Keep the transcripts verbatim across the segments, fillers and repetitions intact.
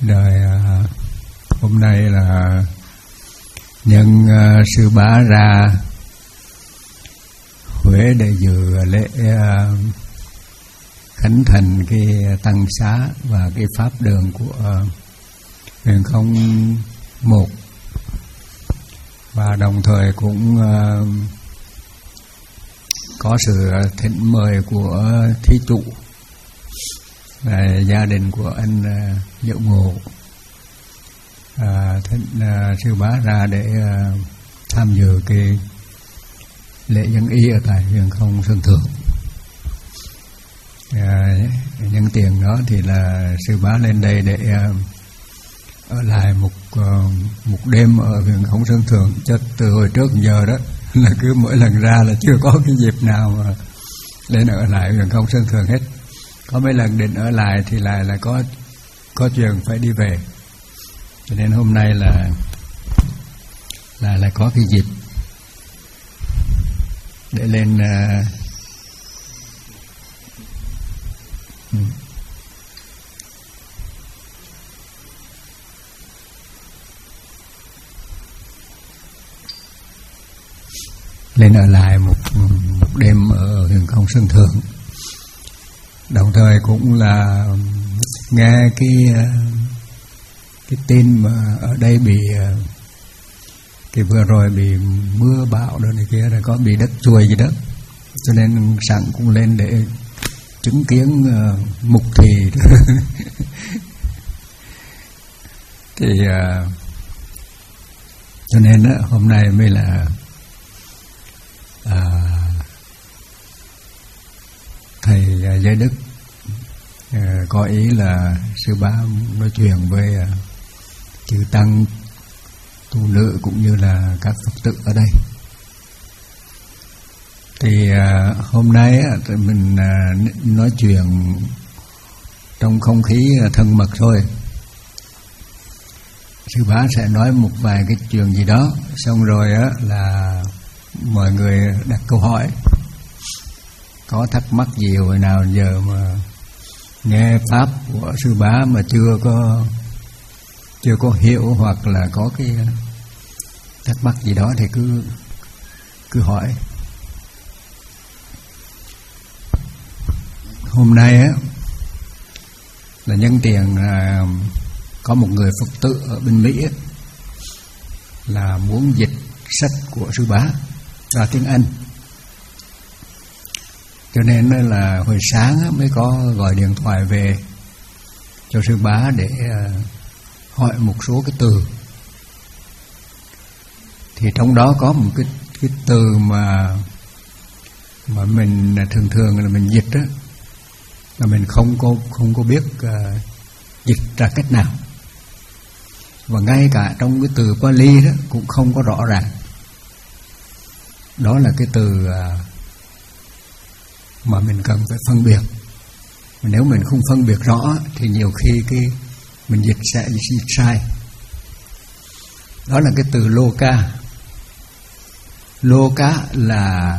Rồi à, hôm nay là nhân à, sư bá ra Huế để dự lễ à, khánh thành cái tăng xá và cái pháp đường của à, huyền không một, và đồng thời cũng à, có sự thỉnh mời của thí chủ là gia đình của anh uh, Diệu Ngộ, à, thỉnh uh, sư bá ra để uh, tham dự cái lễ dân y ở tại huyền không Sơn Thượng. À, nhân tiền đó thì là sư bá lên đây để uh, ở lại một uh, một đêm ở huyền không Sơn Thượng. Cho từ hồi trước giờ đó là cứ mỗi lần ra là chưa có cái dịp nào mà lên ở lại huyền không Sơn Thượng hết. Có mấy lần định ở lại thì lại là có có chuyện phải đi về, cho nên hôm nay là là là có cái dịp để lên uh, ừ. lên ở lại một một đêm ở huyền không Sơn Thượng. Đồng thời cũng là nghe cái cái tin mà ở đây bị cái vừa rồi bị mưa bão đó này kia, là có bị đất chuồi gì đó, cho nên sẵn cũng lên để chứng kiến uh, mục thị thì uh, cho nên uh, hôm nay mới là uh, thầy Giới Đức uh, có ý là sư bá nói chuyện với uh, chư tăng tu nữ cũng như là các Phật tử ở đây. Thì uh, hôm nay uh, mình uh, nói chuyện trong không khí uh, thân mật thôi. Sư bá sẽ nói một vài cái chuyện gì đó, xong rồi uh, là mọi người đặt câu hỏi, có thắc mắc gì hồi nào giờ mà nghe pháp của sư bá mà chưa có chưa có hiểu, hoặc là có cái thắc mắc gì đó thì cứ cứ hỏi. Hôm nay á là nhân tiền à, có một người Phật tử ở bên Mỹ á, là muốn dịch sách của sư bá ra tiếng Anh, cho nên là hồi sáng mới có gọi điện thoại về cho sư bá để hỏi một số cái từ. Thì trong đó có một cái cái từ mà mà mình thường thường là mình dịch đó, mà mình không có không có biết uh, dịch ra cách nào, và ngay cả trong cái từ Pali đó cũng không có rõ ràng. Đó là cái từ uh, mà mình cần phải phân biệt. Mà nếu mình không phân biệt rõ thì nhiều khi cái mình dịch sẽ dịch sai. Đó là cái từ Loka. Loka là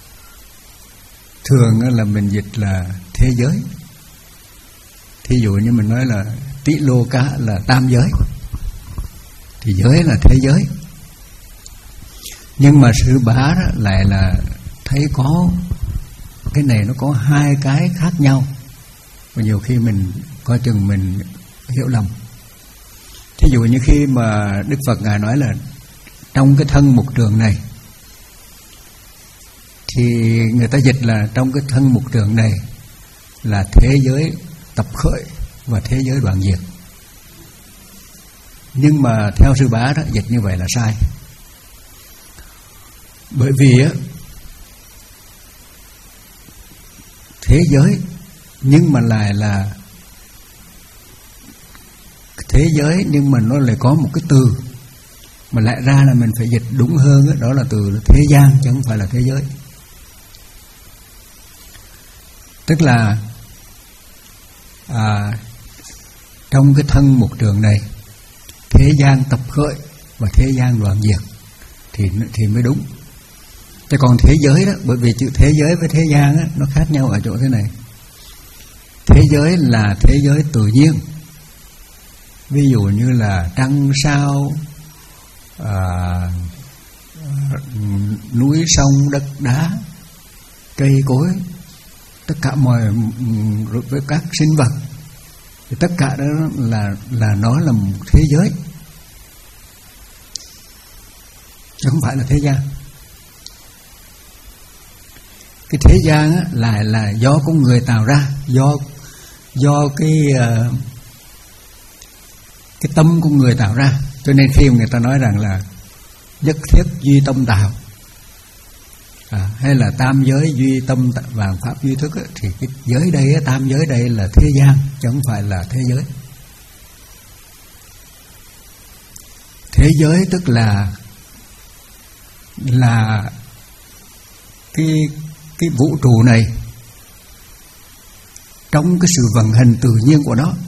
thường là mình dịch là thế giới. Thí dụ như mình nói là Tị Loka là tam giới, thì giới là thế giới. Nhưng mà sư bá lại là thấy có cái này nó có hai cái khác nhau, và nhiều khi mình coi chừng mình hiểu lầm. Thí dụ như khi mà Đức Phật Ngài nói là trong cái thân mục trường này, thì người ta dịch là trong cái thân mục trường này là thế giới tập khởi và thế giới đoạn diệt. Nhưng mà theo sư bá đó, dịch như vậy là sai. Bởi vì á, thế giới nhưng mà lại là thế giới, nhưng mà nó lại có một cái từ mà lại ra là mình phải dịch đúng hơn đó, đó là từ là thế gian chứ không phải là thế giới. Tức là à, trong cái thân một trường này, thế gian tập khởi và thế gian đoạn diệt thì thì mới đúng. Chứ còn thế giới đó, bởi vì chữ thế giới với thế gian á, nó khác nhau ở chỗ thế này. Thế giới là thế giới tự nhiên, ví dụ như là trăng sao, à, núi sông đất đá, cây cối, tất cả mọi với các sinh vật, thì tất cả đó là là nó là một thế giới, chứ không phải là thế gian. Cái thế gian á, là là do con người tạo ra, do do cái uh, cái tâm của người tạo ra. Cho nên khi người ta nói rằng là nhất thiết duy tâm tạo, à, hay là tam giới duy tâm vạn pháp duy thức á, thì cái giới đây, tam giới đây là thế gian chứ không phải là thế giới. Thế giới tức là là cái cái vũ trụ này trong cái sự vận hành tự nhiên của nó,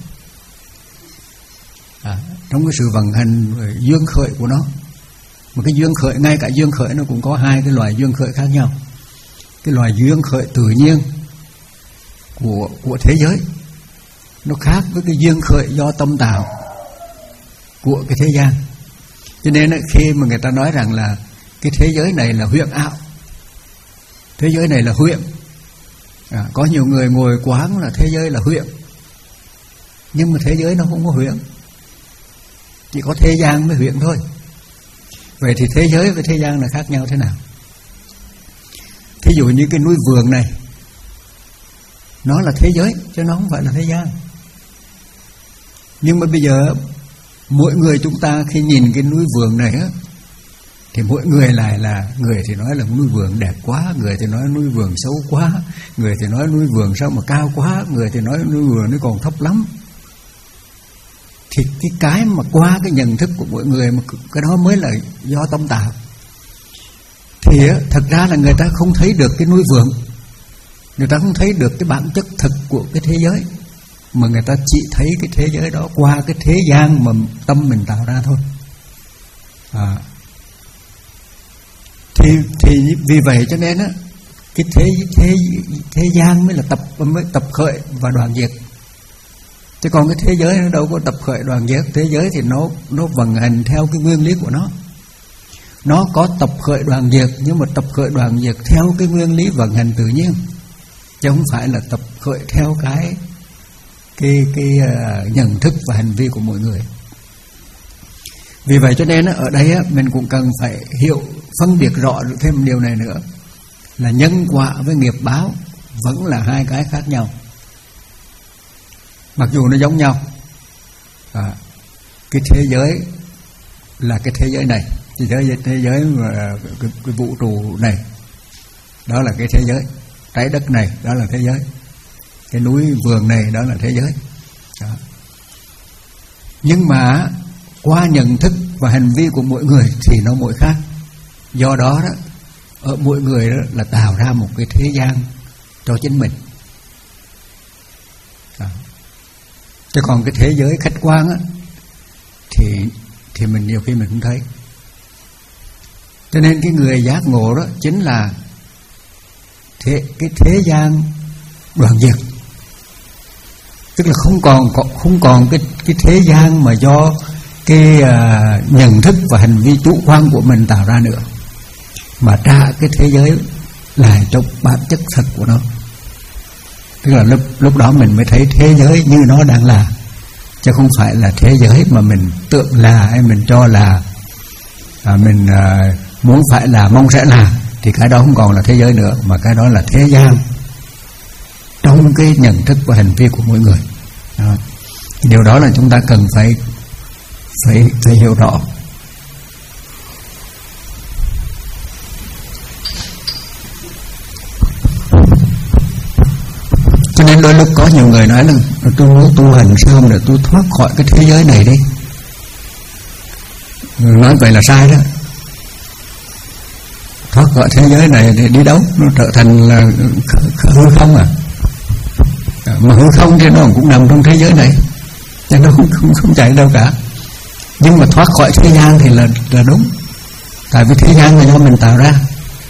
à, trong cái sự vận hành duyên khởi của nó. Mà cái duyên khởi, ngay cả duyên khởi nó cũng có hai cái loài duyên khởi khác nhau. Cái loài duyên khởi tự nhiên của của thế giới nó khác với cái duyên khởi do tâm tạo của cái thế gian. Cho nên khi mà người ta nói rằng là cái thế giới này là huyễn ảo, thế giới này là huyễn, à, có nhiều người ngồi quán là thế giới là huyễn, nhưng mà thế giới nó không có huyễn, chỉ có thế gian mới huyễn thôi. Vậy thì thế giới với thế gian là khác nhau thế nào? Thí dụ như cái núi vườn này, nó là thế giới chứ nó không phải là thế gian. Nhưng mà bây giờ mỗi người chúng ta khi nhìn cái núi vườn này á, thì mỗi người lại là, người thì nói là núi vườn đẹp quá, người thì nói núi vườn xấu quá, người thì nói núi vườn sao mà cao quá, người thì nói núi vườn nó còn thấp lắm. Thì cái cái mà qua cái nhận thức của mỗi người, mà cái đó mới là do tâm tạo. Thì thật ra là người ta không thấy được cái núi vườn, người ta không thấy được cái bản chất thực của cái thế giới, mà người ta chỉ thấy cái thế giới đó qua cái thế gian mà tâm mình tạo ra thôi. À, thì thì vì vậy cho nên á, cái thế thế thế gian mới là tập mới tập khởi và đoạn diệt. Chứ còn cái thế giới nó đâu có tập khởi đoạn diệt. Thế giới thì nó nó vận hành theo cái nguyên lý của nó. Nó có tập khởi đoạn diệt, nhưng mà tập khởi đoạn diệt theo cái nguyên lý vận hành tự nhiên, chứ không phải là tập khởi theo cái cái cái uh, nhận thức và hành vi của mỗi người. Vì vậy cho nên ở đây mình cũng cần phải hiểu, phân biệt rõ được thêm điều này nữa, là nhân quả với nghiệp báo vẫn là hai cái khác nhau, mặc dù nó giống nhau. À, cái thế giới là cái thế giới này, cái thế giới, thế giới mà cái, cái vũ trụ này, đó là cái thế giới. Trái đất này đó là thế giới, cái núi vườn này đó là thế giới. Đó. Nhưng mà qua nhận thức và hành vi của mỗi người thì nó mỗi khác. Do đó đó, ở mỗi người đó là tạo ra một cái thế gian cho chính mình. Đó. Chứ còn cái thế giới khách quan á, thì thì mình nhiều khi mình không thấy. Cho nên cái người giác ngộ đó chính là thế, cái thế gian đoạn diệt, tức là không còn không còn cái cái thế gian mà do cái uh, nhận thức và hành vi chủ quan của mình tạo ra nữa, mà trả cái thế giới lại trong bản chất thật của nó. Tức là lúc lúc đó mình mới thấy thế giới như nó đang là, chứ không phải là thế giới mà mình tưởng là hay mình cho là à, mình à, muốn phải là, mong sẽ là, thì cái đó không còn là thế giới nữa, mà cái đó là thế gian trong cái nhận thức và hành vi của mỗi người. Đó. Điều đó là chúng ta cần phải phải phải hiểu rõ. Cho nên đôi lúc có nhiều người nói là tôi muốn tu hành sao để tôi thoát khỏi cái thế giới này đi. Nói vậy là sai đó. Thoát khỏi thế giới này thì đi đâu? Nó trở thành là hư không à. Mà hư không thì nó cũng nằm trong thế giới này, chứ nó không, không, không chạy đâu cả. Nhưng mà thoát khỏi thế gian thì là, là đúng. Tại vì thế gian là do mình tạo ra.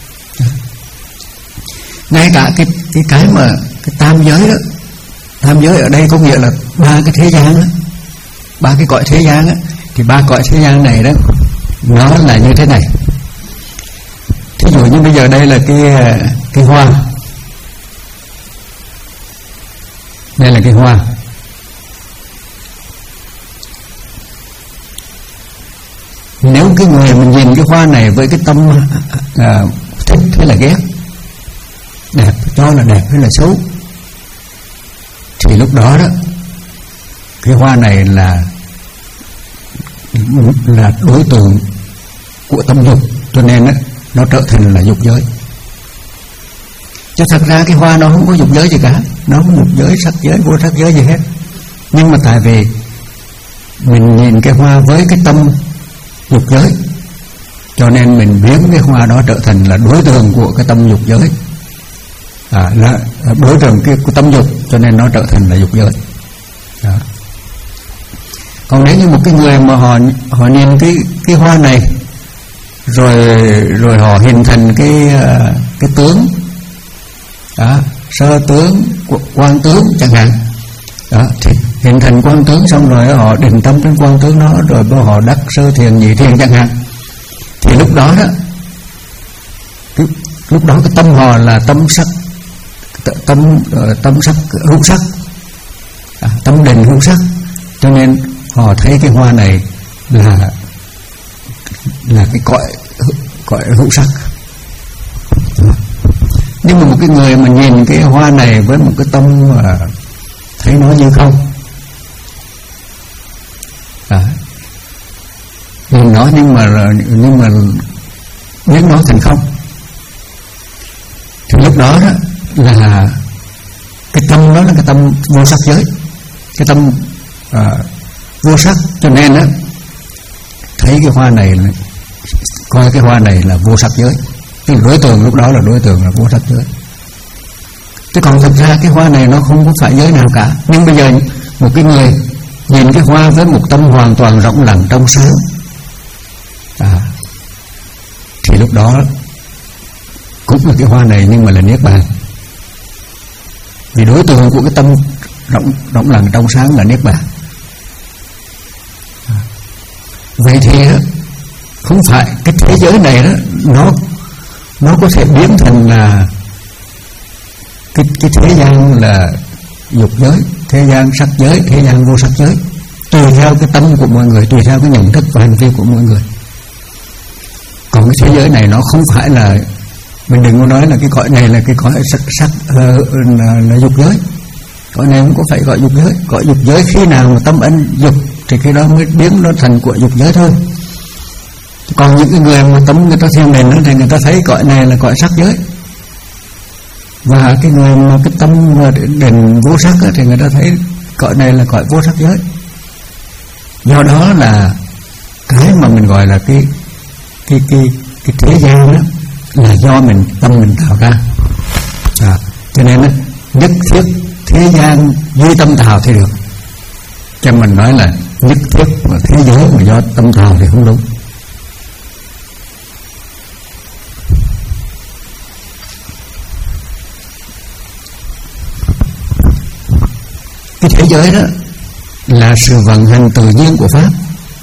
Ngay cả cái, cái, cái mà cái tam giới đó, tam giới ở đây có nghĩa là ba cái thế gian đó, ba cái cõi thế gian á, thì ba cõi thế gian này đó nó là như thế này. Thí dụ như bây giờ đây là cái cái hoa, đây là cái hoa. Nếu cái người mình nhìn cái hoa này với cái tâm à, thích hay là ghét, đẹp cho là đẹp hay là xấu, thì lúc đó đó cái hoa này là là đối tượng của tâm dục, cho nên đó, nó trở thành là dục giới. Chứ thật ra cái hoa nó không có dục giới gì cả, nó không dục giới, sắc giới, vô sắc giới gì hết. Nhưng mà tại vì mình nhìn cái hoa với cái tâm dục giới, cho nên mình biến cái hoa đó trở thành là đối tượng của cái tâm dục giới, à, là đối tượng cái, cái tâm dục, cho nên nó trở thành là dục giới. Đó. Còn nếu như một cái người mà họ họ nhìn cái cái hoa này, rồi rồi họ hình thành cái cái tướng, đó, sơ tướng, quan tướng chẳng hạn, đó, thì hình thành quan tướng xong rồi họ định tâm trên quan tướng đó, rồi họ đắc sơ thiền nhị thiền chẳng hạn, thì lúc đó đó cái, lúc đó cái tâm họ là tâm sắc, tâm tâm sắc hữu sắc, à, tâm định hữu sắc, cho nên họ thấy cái hoa này là là cái cõi cõi hữu sắc. Nhưng mà một cái người mà nhìn cái hoa này với một cái tâm mà thấy nó như không, à, nhìn nó nhưng mà nhưng mà biến nó thành không, thì lúc đó đó là cái tâm đó là cái tâm vô sắc giới, cái tâm à, vô sắc, cho nên á thấy cái hoa này là, coi cái hoa này là vô sắc giới, cái đối tượng lúc đó là đối tượng là vô sắc giới. Chứ còn thực ra cái hoa này nó không có phải giới nào cả. Nhưng bây giờ một cái người nhìn cái hoa với một tâm hoàn toàn rộng lặng trong sáng, à, thì lúc đó cũng là cái hoa này nhưng mà là niết bàn. Vì đối tượng của cái tâm rộng rộng lặng trong sáng là niết bàn. Vậy thì đó, không phải cái thế giới này đó nó nó có thể biến thành là cái cái thế gian là dục giới, thế gian sắc giới, thế gian vô sắc giới, tùy theo cái tâm của mọi người, tùy theo cái nhận thức và hành vi của mọi người. Còn cái thế giới này nó không phải là, mình đừng có nói là cái cõi này là cái cõi sắc sắc uh, là, là dục giới. Cõi này không có phải gọi dục giới. Cõi dục giới khi nào mà tâm ân dục thì khi đó mới biến nó thành của dục giới thôi. Còn những cái người mà tâm người ta thiền định thì người ta thấy cõi này là cõi sắc giới, và cái người mà cái tâm định vô sắc thì người ta thấy cõi này là cõi vô sắc giới. Do đó là cái mà mình gọi là cái cái cái cái thế gian đó là do mình tâm mình tạo ra, à, cho nên đó, nhất thiết thế gian duy tâm tạo thì được. Cho mình nói là nhất thiết mà thế giới mà do tâm tạo thì không đúng. Cái thế giới đó là sự vận hành tự nhiên của Pháp,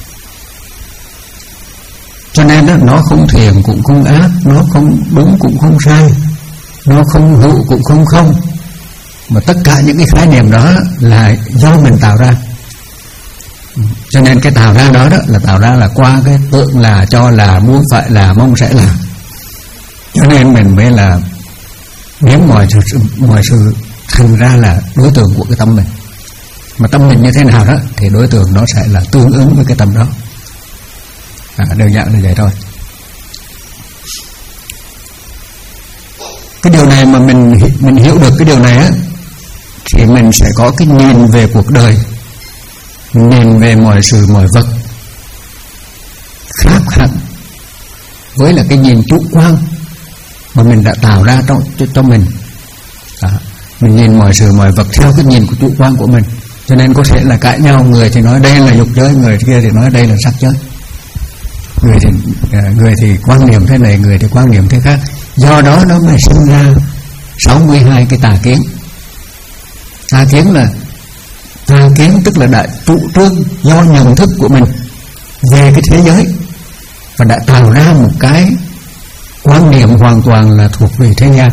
cho nên đó, nó không thiện cũng không ác, nó không đúng cũng không sai, nó không hữu cũng không không, mà tất cả những cái khái niệm đó là do mình tạo ra. Cho nên cái tạo ra đó, đó là tạo ra là qua cái tượng là, cho là, muốn phải là, mong sẽ là. Cho nên mình mới là biến mọi sự, mọi sự thành ra là đối tượng của cái tâm mình. Mà tâm mình như thế nào đó thì đối tượng nó sẽ là tương ứng với cái tâm đó, à, đơn giản là vậy thôi. Cái điều này mà mình mình hiểu được cái điều này á, thì mình sẽ có cái nhìn về cuộc đời, nhìn về mọi sự mọi vật khác hẳn với là cái nhìn chủ quan mà mình đã tạo ra trong cho, cho mình. À, mình nhìn mọi sự mọi vật theo cái nhìn của chủ quan của mình, cho nên có thể là cãi nhau, người thì nói đây là dục giới, người kia thì nói đây là sắc giới. Người thì người thì quan niệm thế này, người thì quan niệm thế khác. Do đó nó mới sinh ra sáu mươi hai cái tà kiến. Tà kiến là Tà kiến tức là đã trụ trương do nhận thức của mình về cái thế giới và đã tạo ra một cái quan niệm hoàn toàn là thuộc về thế gian.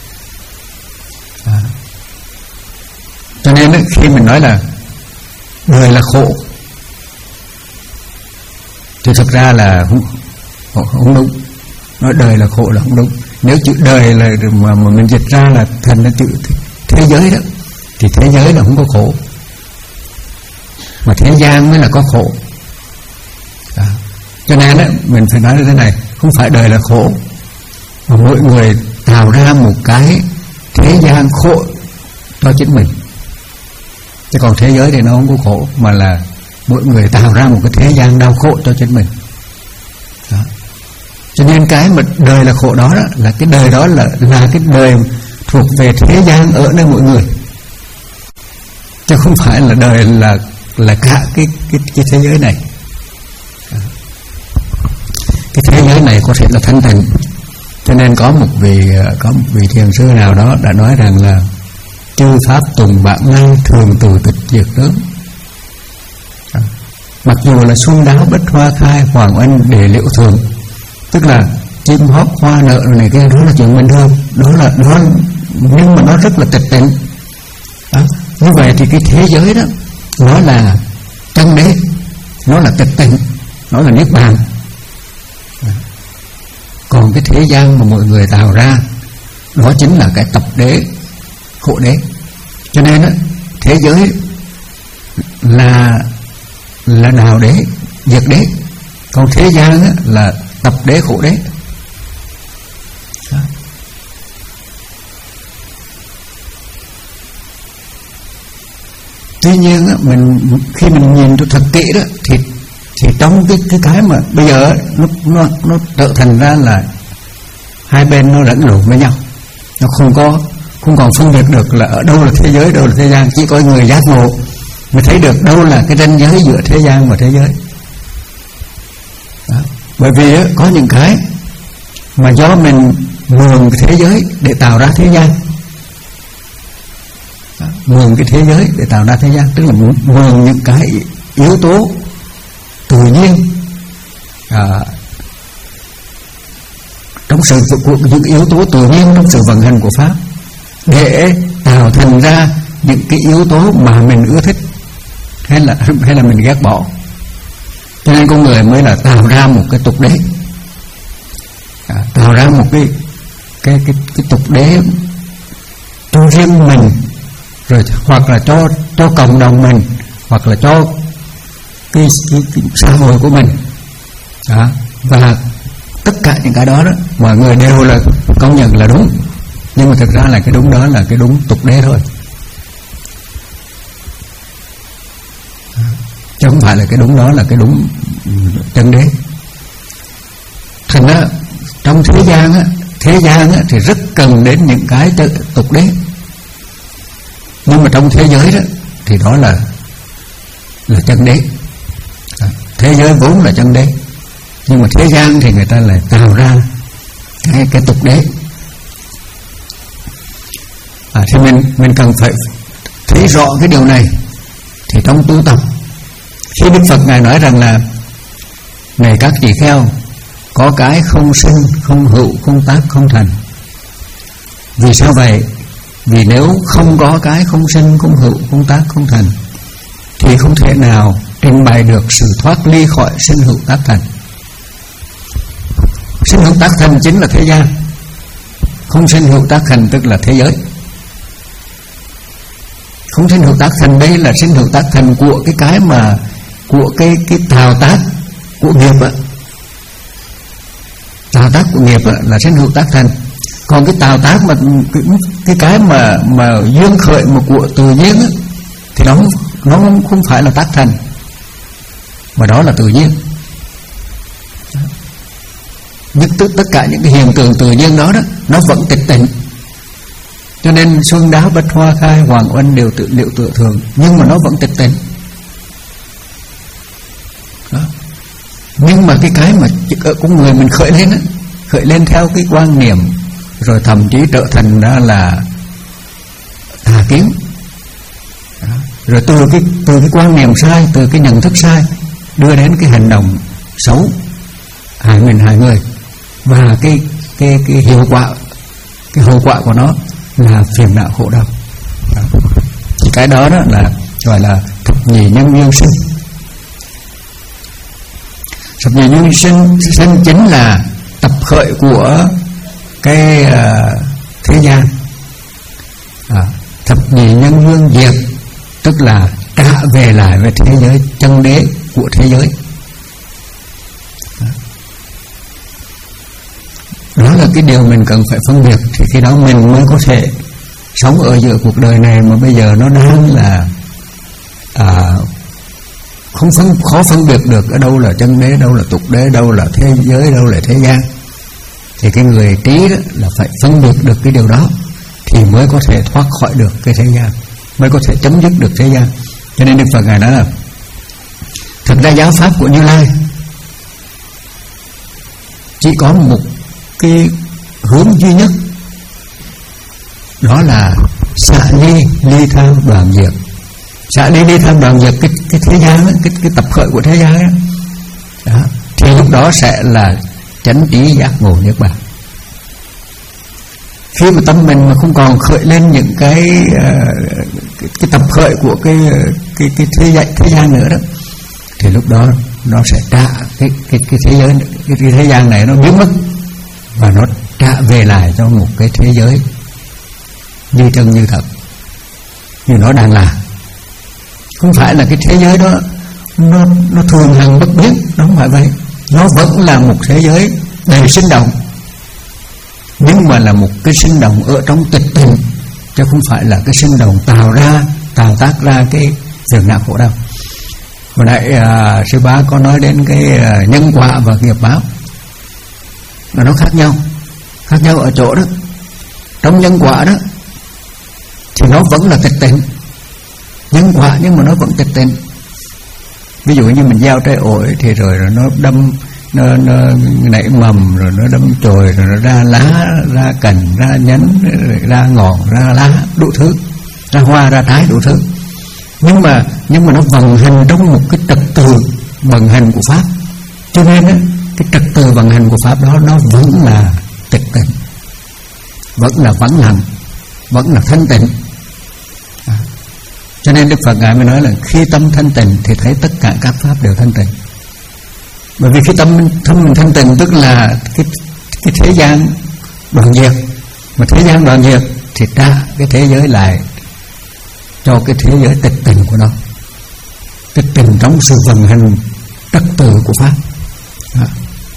À. Cho nên ấy, khi mình nói là đời là khổ thì thực ra là không, không đúng. Nói đời là khổ là không đúng. Nếu chữ đời là mà, mà mình dịch ra là thành là chữ thế giới đó, thì thế giới là không có khổ, mà thế gian mới là có khổ. À. Cho nên ấy, mình phải nói như thế này, không phải đời là khổ, mà mỗi người tạo ra một cái thế gian khổ cho chính mình. Chứ còn thế giới thì nó không có khổ, mà là mỗi người tạo ra một cái thế gian đau khổ cho chính mình. Đó. Cho nên cái mà đời là khổ đó, đó là cái đời đó là là cái đời thuộc về thế gian ở nơi mỗi người, chứ không phải là đời là là cả cái cái cái thế giới này. Đó. Cái thế giới này có thể là thanh tịnh. Cho nên có một vị có một vị thiền sư nào đó đã nói rằng là chư pháp tùng bản năng thường từ tịch diệt tướng. À, mặc dù là xuân đáo bách hoa khai hoàng oanh đề liệu thường, tức là chim hót hoa nở này kia, đó là chuyện bình thường, đó là đó, nhưng mà nó rất là tịch tịnh. À, như vậy thì cái thế giới đó nó là chân đế, nó là tịch tịnh, nó là niết bàn. À, còn cái thế gian mà mọi người tạo ra đó chính là cái tập đế, khổ đế. Cho nên đó, thế giới là là đạo đế, diệt đế, còn thế gian đó, là tập đế, khổ đế. Đó. Tuy nhiên đó, mình khi mình nhìn thật kỹ đó thì thì trong cái cái cái mà bây giờ nó nó nó trở thành ra là hai bên nó lẫn lộn với nhau, nó không có không còn phân biệt được là ở đâu là thế giới, đâu là thế gian. Chỉ có người giác ngộ mới thấy được đâu là cái ranh giới giữa thế gian và thế giới. Đó. Bởi vì có những cái mà do mình mượn cái thế giới để tạo ra thế gian. Đó. Mượn cái thế giới để tạo ra thế gian, tức là mượn những cái yếu tố tự nhiên à, trong sự của những yếu tố tự nhiên trong sự vận hành của pháp để tạo thành ra những cái yếu tố mà mình ưa thích hay là hay là mình ghét bỏ. Cho nên con người mới là tạo ra một cái tục đế, à, tạo ra một cái cái cái cái tục đế cho riêng mình, rồi hoặc là cho cho cộng đồng mình, hoặc là cho cái, cái, cái xã hội của mình. Đó. Và tất cả những cái đó đó mọi người đều là công nhận là đúng, nhưng mà thực ra là cái đúng đó là cái đúng tục đế thôi, chứ không phải là cái đúng đó là cái đúng chân đế. Thành ra trong thế gian á, thế gian á thì rất cần đến những cái tục đế, nhưng mà trong thế giới đó thì đó là là chân đế. Thế giới vốn là chân đế, nhưng mà thế gian thì người ta lại tạo ra cái cái tục đế. À, thì mình mình cần phải thấy rõ cái điều này. Thì trong tu tập, khi Đức Phật ngài nói rằng là này các tỳ kheo, có cái không sinh, không hữu, không tác, không thành. Vì sao vậy? Vì nếu không có cái không sinh, không hữu, không tác, không thành thì không thể nào trình bày được sự thoát ly khỏi sinh hữu tác thành. Sinh hữu tác thành chính là thế gian, không sinh hữu tác thành tức là thế giới. Không sinh hữu tác thành đây là sinh hữu tác thành của cái cái mà của cái cái tạo tác của nghiệp á. Tạo tác của nghiệp á là sinh hữu tác thành. Còn cái tạo tác mà cái cái, cái mà mà duyên khởi mà của tự nhiên á thì nó nó không phải là tác thành, mà đó là tự nhiên. Nhưng tất tất cả những cái hiện tượng tự nhiên đó đó nó vẫn tịch tịnh. Cho nên xuân đáo bách hoa khai hoàng oanh đều tự liệu tự thường, nhưng mà nó vẫn tịch tịnh. Đó. Nhưng mà cái cái mà ở con người mình khởi lên á, khởi lên theo cái quan niệm, rồi thậm chí trở thành ra là tà kiến. Đó. rồi từ cái từ cái quan niệm sai, từ cái nhận thức sai đưa đến cái hành động xấu, hại mình hại người, và cái cái cái hiệu quả, cái hậu quả của nó là phiền não khổ đau. Cái đó đó là gọi là thập nhị nhân duyên sinh. Thập nhị nhân sinh sinh chính là tập khởi của cái uh, thế gian. À, thập nhị nhân duyên diệt tức là trả về lại với thế giới chân đế của thế giới. Đó là cái điều mình cần phải phân biệt, thì khi đó mình mới có thể sống ở giữa cuộc đời này mà bây giờ nó đang là à, không phân, khó phân biệt được ở đâu là chân đế, đâu là tục đế, đâu là thế giới, đâu là thế gian. Thì cái người trí đó là phải phân biệt được cái điều đó thì mới có thể thoát khỏi được cái thế gian, mới có thể chấm dứt được thế gian. Cho nên Đức Phật Ngài nói là thực ra giáo pháp của Như Lai chỉ có một cái hướng duy nhất, đó là xả ly ly tham đoàn diệt. Xả ly ly tham đoàn diệt cái cái thế gian đó, cái cái tập khởi của thế gian đó. Đó, thì lúc đó sẽ là chánh trí giác ngộ niết bàn. Khi mà tâm mình mà không còn khởi lên những cái uh, cái, cái tập khởi của cái cái cái thế gian, thế gian nữa đó, thì lúc đó nó sẽ trả cái cái cái thế giới, cái, cái thế gian này nó biến mất và nó trả về lại cho một cái thế giới như chân như thật, như nó đang là. Không phải là cái thế giới đó nó nó thường hằng bất biến, nó không phải vậy. Nó vẫn là một thế giới đầy sinh động, nhưng mà là một cái sinh động ở trong tịch tịnh, chứ không phải là cái sinh động tạo ra tạo tác ra cái phiền não khổ đau. Hồi nãy à, sư bá có nói đến cái à, nhân quả và nghiệp báo, mà nó khác nhau, khác nhau ở chỗ đó. Trong nhân quả đó thì nó vẫn là tịch tịnh, nhân quả nhưng mà nó vẫn tịch tịnh. Ví dụ như mình gieo trái ổi thì rồi nó đâm, nó, nó nảy mầm, rồi nó đâm chồi, rồi nó ra lá, ra cành, ra nhánh, ra ngọn, ra lá, đủ thứ, ra hoa, ra trái, đủ thứ. Nhưng mà nhưng mà nó vận hành trong một cái trật tự vận hành của pháp, cho nên á, cái trật tự vận hành của pháp đó nó vẫn là tịch tịnh, vẫn là vắng lặng, vẫn là thanh tịnh. À, cho nên Đức Phật Ngài mới nói là khi tâm thanh tịnh thì thấy tất cả các pháp đều thanh tịnh. Bởi vì khi tâm tâm mình thanh tịnh tức là cái cái thế gian đoạn diệt, mà thế gian đoạn diệt thì trả cái thế giới lại cho cái thế giới tịch tịnh của nó, tịch tịnh trong sự vận hành trật tự của pháp. À.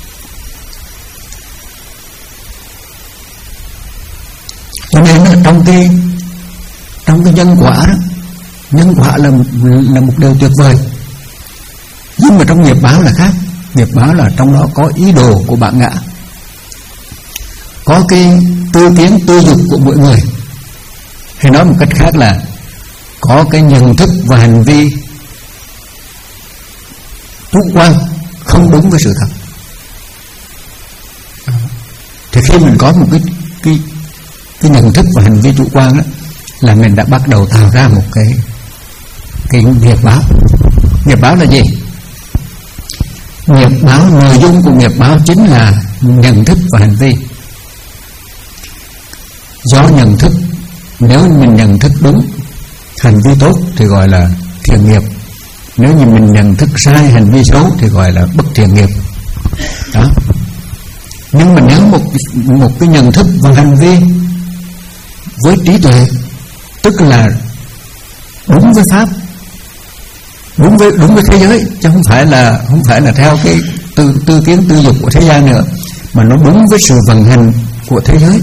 Cho nên trong cái trong cái nhân quả đó, nhân quả là là một điều tuyệt vời, nhưng mà trong nghiệp báo là khác. Nghiệp báo là trong đó có ý đồ của bản ngã, có cái tư kiến tư dục của mỗi người, hay nói một cách khác là có cái nhận thức và hành vi chủ quan không đúng với sự thật. Thì khi mình có một cái cái cái nhận thức và hành vi chủ quan đó, là mình đã bắt đầu tạo ra một cái cái nghiệp báo. Nghiệp báo là gì? Nghiệp báo, nội dung của nghiệp báo chính là nhận thức và hành vi. Do nhận thức, nếu mình nhận thức đúng, hành vi tốt thì gọi là thiện nghiệp. Nếu như mình nhận thức sai, hành vi xấu thì gọi là bất thiện nghiệp. Đó. Nhưng mà nếu một một cái nhận thức và hành vi với trí tuệ, tức là đúng với pháp, đúng với đúng với thế giới, chứ không phải là không phải là theo cái tư tư kiến tư dục của thế gian nữa, mà nó đúng với sự vận hành của thế giới,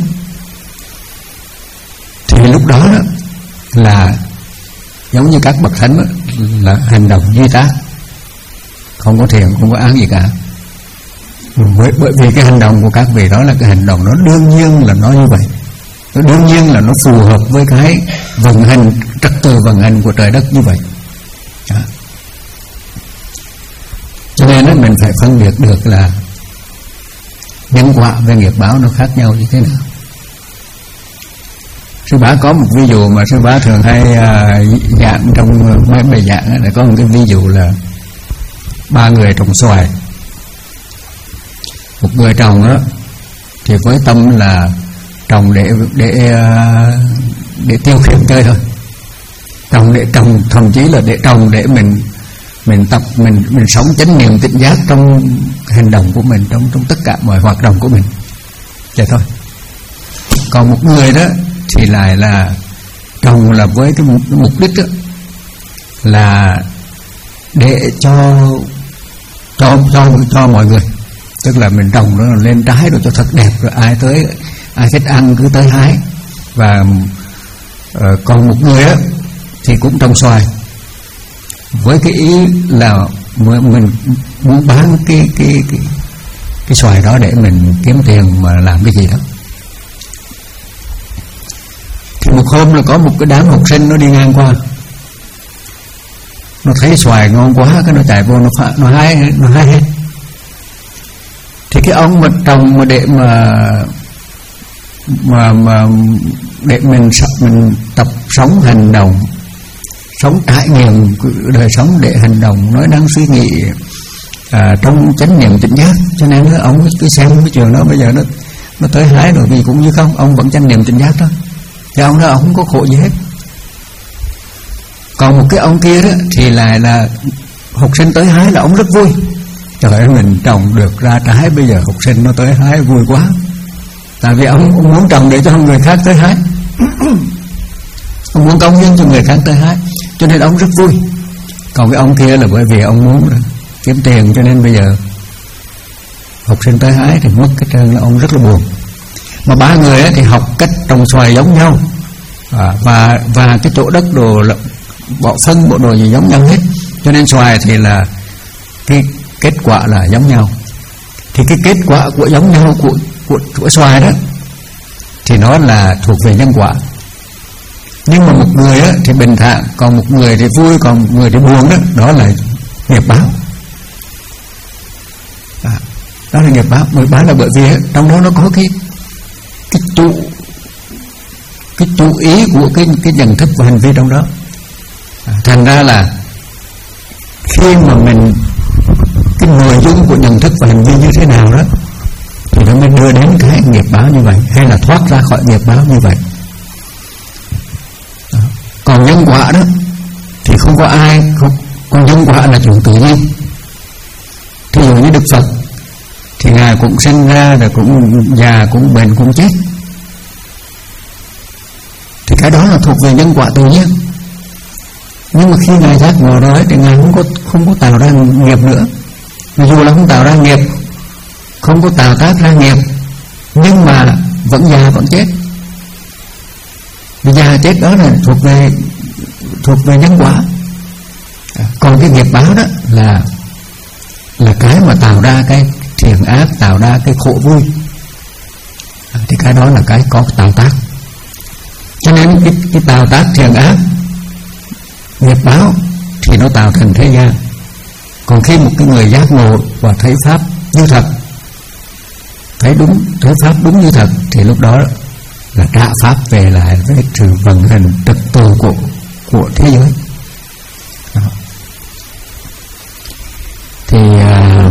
thì lúc đó, đó là giống như các bậc thánh đó, là hành động duy tác, không có thiện không có ác gì cả. Bởi, bởi vì cái hành động của các vị đó là cái hành động nó đương nhiên là nó như vậy, nó đương nhiên là nó phù hợp với cái vận hành, trật tự vận hành của trời đất như vậy. Đó. Cho nên đó, mình phải phân biệt được là nhân quả và nghiệp báo nó khác nhau như thế nào. Sư Bá có một ví dụ mà Sư Bá thường hay uh, giảng trong mấy bài giảng là có một cái ví dụ là ba người trồng xoài. Một người trồng đó thì với tâm là trồng để để để tiêu khiển chơi thôi, trồng để trồng, thậm chí là để trồng để mình mình tập mình mình sống chánh niệm tỉnh giác trong hành động của mình, trong trong tất cả mọi hoạt động của mình, vậy thôi. Còn một người đó thì lại là trồng là với cái mục, cái mục đích đó là để cho cho cho cho mọi người, tức là mình trồng nó lên trái rồi cho thật đẹp, rồi ai tới ai thích ăn cứ tới hái. Và uh, còn một người á thì cũng trồng xoài với cái ý là mình muốn bán cái cái cái cái xoài đó để mình kiếm tiền mà làm cái gì đó. Thì một hôm là có một cái đám học sinh nó đi ngang qua, nó thấy xoài ngon quá, cái nó chạy vô nó phá, nó hái nó hái hết. Thì cái ông mà trồng mà để mà mà mà để mình mình tập sống hành động, sống trải nghiệm đời sống để hành động, nói năng suy nghĩ à, trong chánh niệm tỉnh giác, cho nên nó, ông cứ xem cái trường đó bây giờ nó nó tới hái rồi vì cũng như không, ông vẫn chánh niệm tỉnh giác đó, thì ông đó ông không có khổ gì hết. Còn một cái ông kia đó thì lại là học sinh tới hái là ông rất vui. Trời ơi, mình trồng được ra trái, bây giờ học sinh nó tới hái vui quá. Tại vì ông, ông muốn trồng để cho người khác tới hái, ông muốn công hiến cho người khác tới hái, cho nên ông rất vui. Còn cái ông kia là bởi vì ông muốn kiếm tiền, cho nên bây giờ học sinh tới hái thì mất cái trơn, là ông rất là buồn. Mà ba người ấy thì học cách trồng xoài giống nhau, à, và và cái chỗ đất đồ là bỏ phân bộ đồ gì giống nhau hết, cho nên xoài thì là cái kết quả là giống nhau. Thì cái kết quả của giống nhau của của, của xoài đó thì nó là thuộc về nhân quả. Nhưng mà một người á thì bình thản, còn một người thì vui, còn một người thì buồn đó, đó là nghiệp báo. À, đó là nghiệp báo. Nghiệp báo là bởi vì trong đó nó có cái cái tụ cái chú ý của cái cái nhận thức và hành vi trong đó. À, thành ra là khi mà mình cái nội dung của nhận thức và hành vi như thế nào đó thì nó mới đưa đến cái nghiệp báo như vậy, hay là thoát ra khỏi nghiệp báo như vậy. Đó. Còn nhân quả đó thì không có ai không, còn nhân quả là chuyện tự nhiên. Thí dụ như Đức Phật thì Ngài cũng sinh ra, rồi cũng già, cũng bệnh, cũng chết, thì cái đó là thuộc về nhân quả tự nhiên. Nhưng mà khi Ngài giác ngộ rồi thì Ngài không có không có tạo ra nghiệp nữa. Mặc dù là không tạo ra nghiệp, không có tạo tác ra nghiệp, nhưng mà vẫn già vẫn chết. Vì già chết đó là thuộc về thuộc về nhân quả. Còn cái nghiệp báo đó là là cái mà tạo ra cái thiện ác, tạo ra cái khổ vui, thì cái đó là cái có tạo tác. Cho nên cái, cái tạo tác thiện ác, nghiệp báo thì nó tạo thành thế gian. Còn khi một cái người giác ngộ và thấy pháp như thật, thấy đúng, thấy pháp đúng như thật, thì lúc đó là trả pháp về lại với sự vận hành trật tự của của thế giới. Đó. Thì à,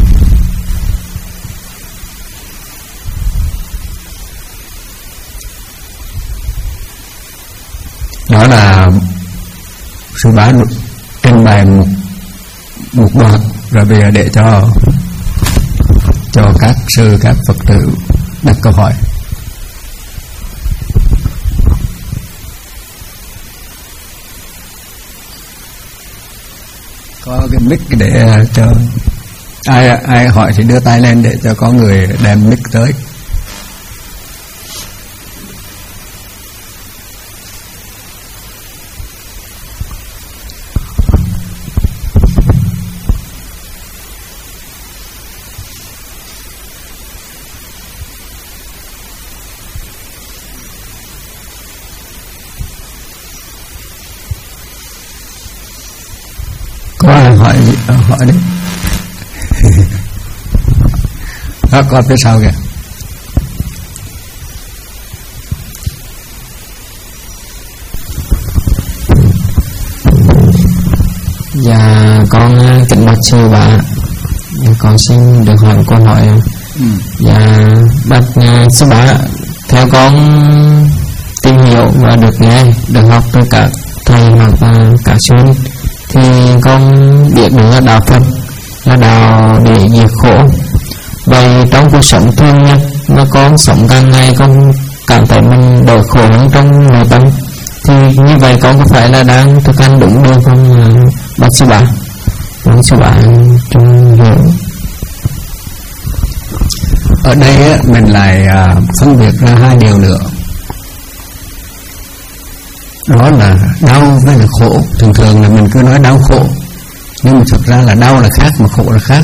đó là sư bá trình bày một một đoạn, rồi bây giờ để cho cho các sư các Phật tử đặt câu hỏi. Có cái mic để cho ai ai hỏi thì đưa tay lên để cho có người đem mic tới. Có ai hỏi hỏi đấy. Đó, con phía sau kìa. Dạ con kính bạch sư bá, dạ, con xin được hỏi câu hỏi. Ừ. Dạ bạch sư bá, theo con tìm hiểu và được nghe, được học từ các thầy hoặc các sư thì con biết được là đạo Phật là đạo để diệt khổ. Vậy trong cuộc sống thường nhật mà con sống càng ngày con cảm thấy mình đỡ khổ hơn trong nội tâm, thì như vậy con có phải là đang thực hành đúng đường không bác sư bá? Bác sư bá trong hiểu. Ở đây á, mình lại à, phân biệt ra hai điều nữa, đó là đau với là khổ. Thường thường là mình cứ nói đau khổ, nhưng mà thực ra là đau là khác mà khổ là khác.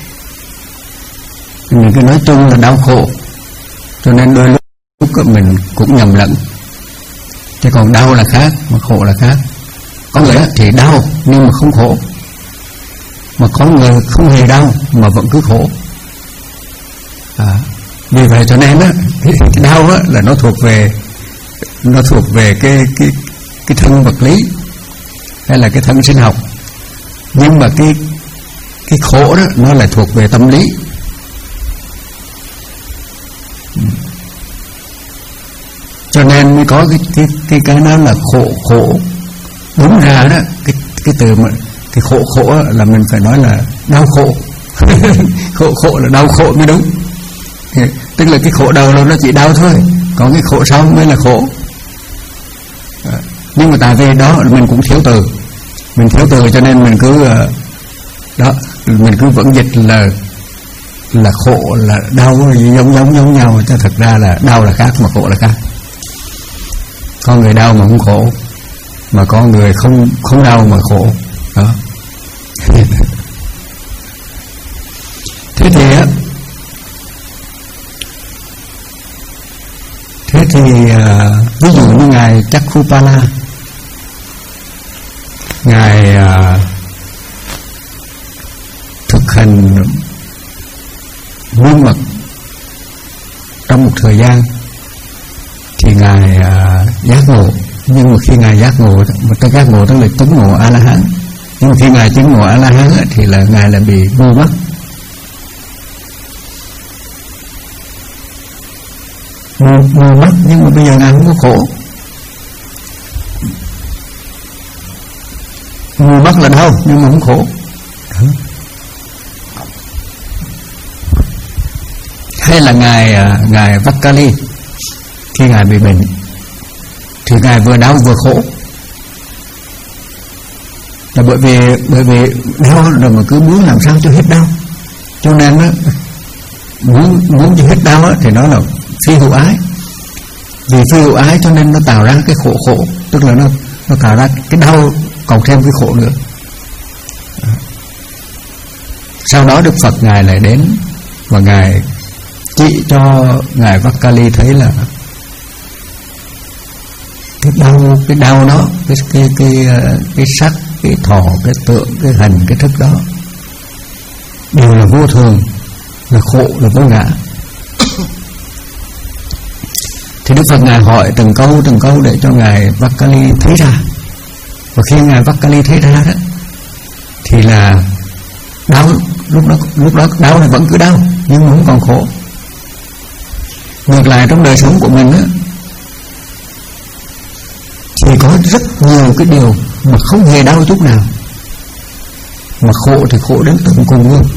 Mình cứ nói chung là đau khổ, cho nên đôi lúc lúc mình cũng nhầm lẫn. Chứ còn đau là khác mà khổ là khác. Có người thì đau nhưng mà không khổ, mà có người không hề đau mà vẫn cứ khổ. À, vì vậy cho nên á, cái, cái đau á là nó thuộc về nó thuộc về cái cái cái thân vật lý hay là cái thân sinh học, nhưng mà cái cái khổ đó nó lại thuộc về tâm lý. Cho nên mới có cái cái cái cái đó là khổ khổ. Đúng ra đó cái cái từ mà cái khổ khổ là mình phải nói là đau khổ. Khổ khổ là đau khổ mới đúng. Tức là cái khổ đầu nó chỉ đau thôi, còn cái khổ sau mới là khổ. À, nhưng mà tại vì đó mình cũng thiếu từ, mình thiếu từ cho nên mình cứ đó mình cứ vẫn dịch là là khổ là đau giống giống giống nhau, chứ thật ra là đau là khác mà khổ là khác. Có người đau mà không khổ, mà có người không không đau mà khổ đó. Thế thì á, thế thì uh, ví dụ như ngài Chakkupala, ngài uh, thực hành nguyên mật trong một thời gian thì ngài uh, giác ngộ. Nhưng mà khi ngài giác ngộ, mà cái giác ngộ tức là chứng ngộ A La Hán. Nhưng mà khi ngài chứng ngộ A La Hán thì là ngài là bị ngu mất. Ngu mất nhưng mà bây giờ ngài không có khổ. Ngu mất là đau nhưng mà không khổ. Hay là ngài uh, ngài Vakkali, khi ngài bị bệnh thì ngài vừa đau vừa khổ, là bởi vì bởi vì đau rồi mà cứ muốn làm sao cho hết đau, cho nên á, muốn muốn cho hết đau á, thì nó là phi hữu ái. Vì phi hữu ái cho nên nó tạo ra cái khổ khổ, tức là nó nó tạo ra cái đau còn thêm cái khổ nữa. Sau đó Đức Phật ngài lại đến và ngài chỉ cho ngài Vakkali thấy là cái đau cái đau đó, cái cái cái cái sắc, cái thọ, cái tượng, cái hình, cái thức đó đều là vô thường, là khổ, là vô ngã. Thì Đức Phật ngài hỏi từng câu từng câu để cho ngài Vakkali thấy ra. Và khi ngài Vakkali thấy ra đó thì là đau, lúc đó lúc đó đau là vẫn cứ đau nhưng mà không còn khổ. Ngược lại trong đời sống của mình á, thì có rất nhiều cái điều mà không hề đau chút nào, mà khổ thì khổ đến tận cùng luôn.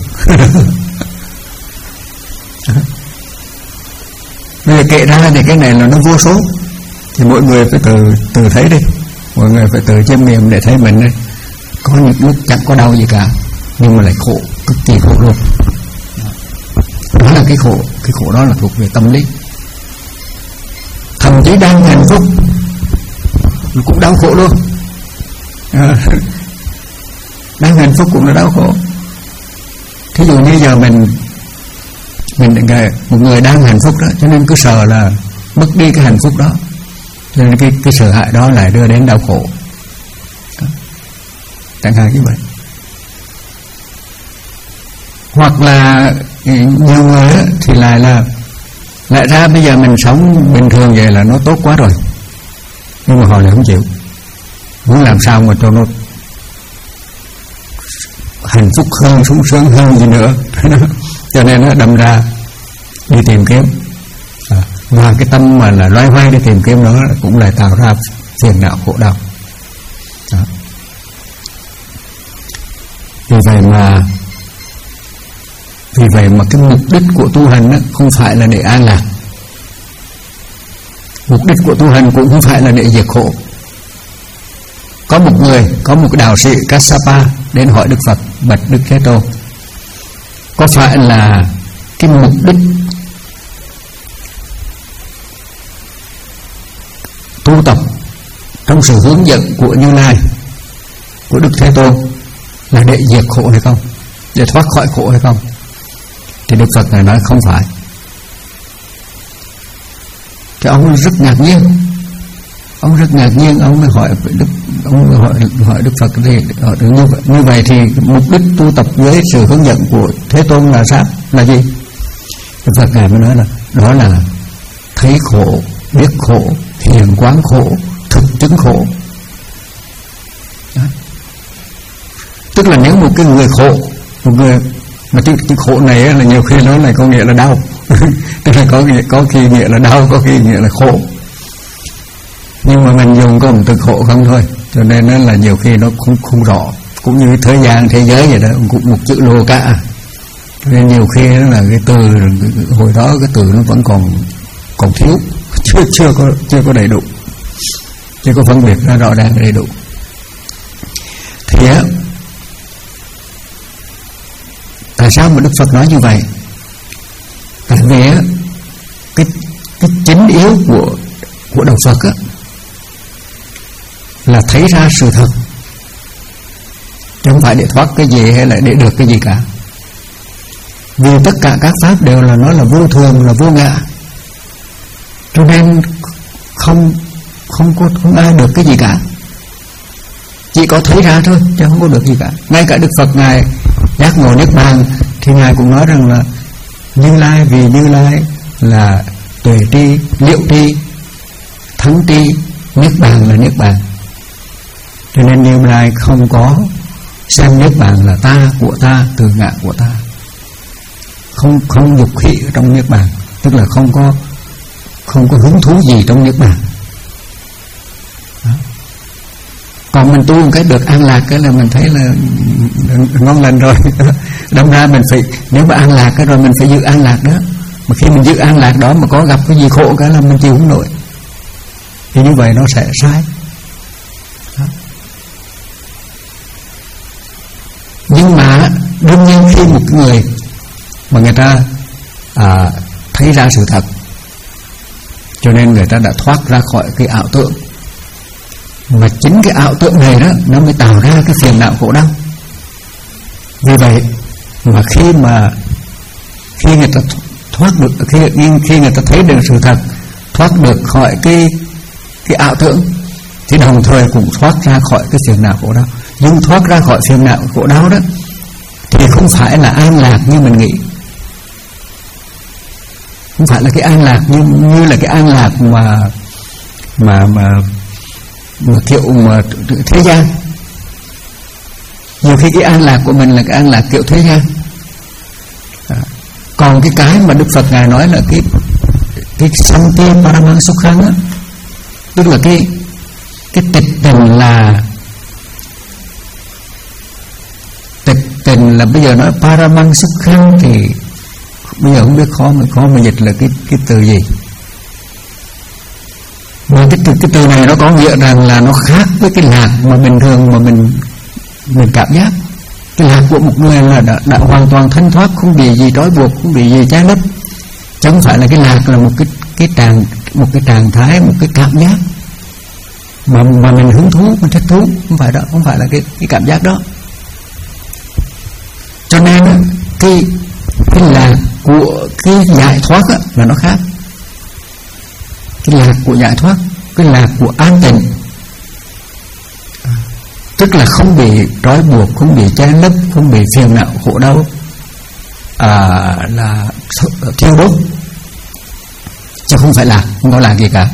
Bây giờ kể ra thì cái này là nó vô số, thì mỗi người phải từ từ thấy đi, mọi người phải từ chiêm nghiệm để thấy mình ấy. Có những lúc chẳng có đau gì cả nhưng mà lại khổ, cực kỳ khổ luôn. Đó là cái khổ, cái khổ đó là thuộc về tâm lý. Thậm chí đang hạnh phúc cũng đau khổ luôn. À, đang hạnh phúc cũng là đau khổ. Thí dụ như giờ mình mình một người đang hạnh phúc đó, cho nên cứ sợ là mất đi cái hạnh phúc đó, cho nên cái cái sợ hãi đó lại đưa đến đau khổ đó. Chẳng hạn như vậy. Hoặc là nhiều người thì lại là lại ra bây giờ mình sống bình thường vậy là nó tốt quá rồi, nhưng mà họ lại không chịu, muốn làm sao mà cho nó hạnh phúc hơn, sung sướng hơn gì nữa. Cho nên nó đâm ra đi tìm kiếm, à, và cái tâm mà là loay hoay đi tìm kiếm đó cũng lại tạo ra phiền não khổ đau. Đó. Vì vậy mà vì vậy mà cái mục đích của tu hành đó không phải là để an lạc, mục đích của tu hành cũng không phải là để diệt khổ. Có một người, có một đạo sĩ Kassapa đến hỏi Đức Phật: bạch Đức Thế Tôn, có phải là cái mục đích tu tập trong sự hướng dẫn của Như Lai, của Đức Thế Tôn là để diệt khổ hay không, để thoát khỏi khổ hay không? Thì Đức Phật này nói không phải. Thì ông rất ngạc nhiên, ông rất ngạc nhiên, ông mới hỏi Đức, ông mới hỏi, hỏi Đức Phật thì hỏi như vậy, như vậy thì mục đích tu tập dưới sự hướng dẫn của Thế Tôn là sao, là gì? Đức Phật ngài mới nói là đó là thấy khổ, biết khổ, hiền quán khổ, thực chứng khổ. Đó. Tức là nếu một cái người khổ, một người mà cái, cái khổ này là nhiều khi nó này có nghĩa là đau, tức là có nghĩa, có khi nghĩa là đau, có khi nghĩa là khổ, nhưng mà mình dùng có một từ khổ không thôi, cho nên nó là nhiều khi nó không không rõ. Cũng như thời gian thế giới vậy đó, cũng một chữ lô cả, nên nhiều khi nó là cái từ hồi đó cái từ nó vẫn còn còn thiếu, chưa chưa có chưa có đầy đủ, chưa có phân biệt ra rõ ràng đầy đủ. Thì á, tại sao mà Đức Phật nói như vậy? Tại vì á, cái cái chính yếu của của đạo Phật á là thấy ra sự thật, chứ không phải để thoát cái gì hay là để được cái gì cả. Vì tất cả các pháp đều là nó là vô thường, là vô ngã, cho nên không không có không ai được cái gì cả, chỉ có thấy ra thôi chứ không có được gì cả. Ngay cả Đức Phật ngài giác ngộ niết bàn thì ngài cũng nói rằng là Như Lai, vì Như Lai là tuệ tri, liệu tri, thắng tri, niết bàn là niết bàn, cho nên Như Lai không có xem niết bàn là ta, của ta, từ ngã của ta, không không dục khí trong niết bàn, tức là không có không có hứng thú gì trong niết bàn. Đó. Còn mình tu một cái được an lạc cái là mình thấy là ngon lành rồi. Đâm ra mình phải, nếu mà an lạc cái rồi mình phải giữ an lạc đó, mà khi mình giữ an lạc đó mà có gặp cái gì khổ cái là mình chịu không nổi, thì như vậy nó sẽ sai. Đó. Nhưng mà đương nhiên khi một người mà người ta à, thấy ra sự thật, cho nên người ta đã thoát ra khỏi cái ảo tưởng, mà chính cái ảo tưởng này đó nó mới tạo ra cái phiền não khổ đau. Vì vậy mà khi mà khi người ta thoát được, khi khi người ta thấy được sự thật, thoát được khỏi cái cái ảo tưởng, thì đồng thời cũng thoát ra khỏi cái phiền não khổ đau. Nhưng thoát ra khỏi phiền não khổ đau đó thì không phải là an lạc như mình nghĩ, không phải là cái an lạc như như là cái an lạc mà mà mà mà kiểu mà thế gian. Nhiều khi cái an lạc của mình là cái an lạc kiểu thế gian. À, còn cái cái mà Đức Phật ngài nói là cái cái Santi Paramang Sukhang á, tức là cái cái tịch tình là tịch tình là bây giờ nói Paramang Sukhang thì bây giờ không biết khó mà khó mà dịch là cái cái từ gì. Mà cái từ cái từ này nó có nghĩa rằng là nó khác với cái lạc mà bình thường mà mình mình cảm giác. Cái lạc của một người là đã, đã hoàn toàn thanh thoát, không bị gì trói buộc, không bị gì trái lấp, chứ không phải là cái lạc là một cái cái trạng một cái trạng thái, một cái cảm giác mà mà mình hứng thú, mình thích thú, không phải đó, không phải là cái cái cảm giác đó. Cho nên cái cái lạc của cái giải thoát á, là nó khác. Cái lạc của giải thoát, cái lạc của an tịnh, tức là không bị trói buộc, không bị che lấp, không bị phiền não khổ đau à, là thiêu đốt, chứ không phải lạc, không có lạc gì cả.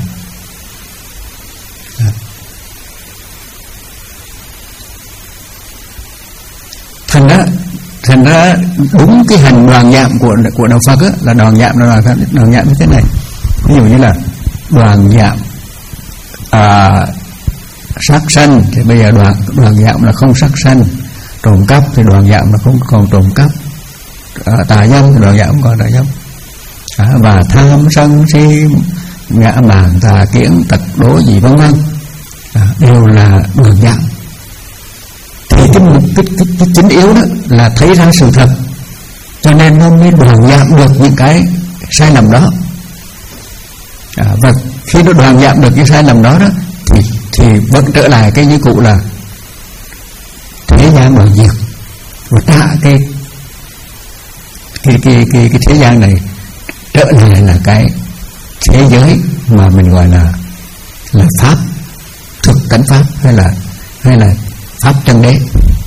thành ra thành ra đúng cái hành đoàn nhạm của của đạo Phật á, là đoàn nhạm là đoàn, đoàn nhạm như thế này. Ví dụ như là đoàn nhạm à, sát sanh thì bây giờ đoàn đoàn nhạm là không sát sanh, trộm cắp thì đoàn nhạm là không còn trộm cắp, à, tà dâm thì đoàn nhạm không còn tà dâm, à, và tham sân si ngã mạn tà kiến tật đố gì vân vân, à, đều là đoàn nhạm. Thì cái, cái, cái, cái chính yếu đó là thấy ra sự thật, cho nên nó mới đoàn nhạm được những cái sai lầm đó, à, và khi nó đoàn nhạm được những sai lầm đó đó thì thì vẫn trở lại cái như cụ là thế gian đoàn diệt, và trả cái cái cái cái cái thế gian này trở lại là cái thế giới mà mình gọi là là pháp thực tánh pháp, hay là hay là pháp chân đế.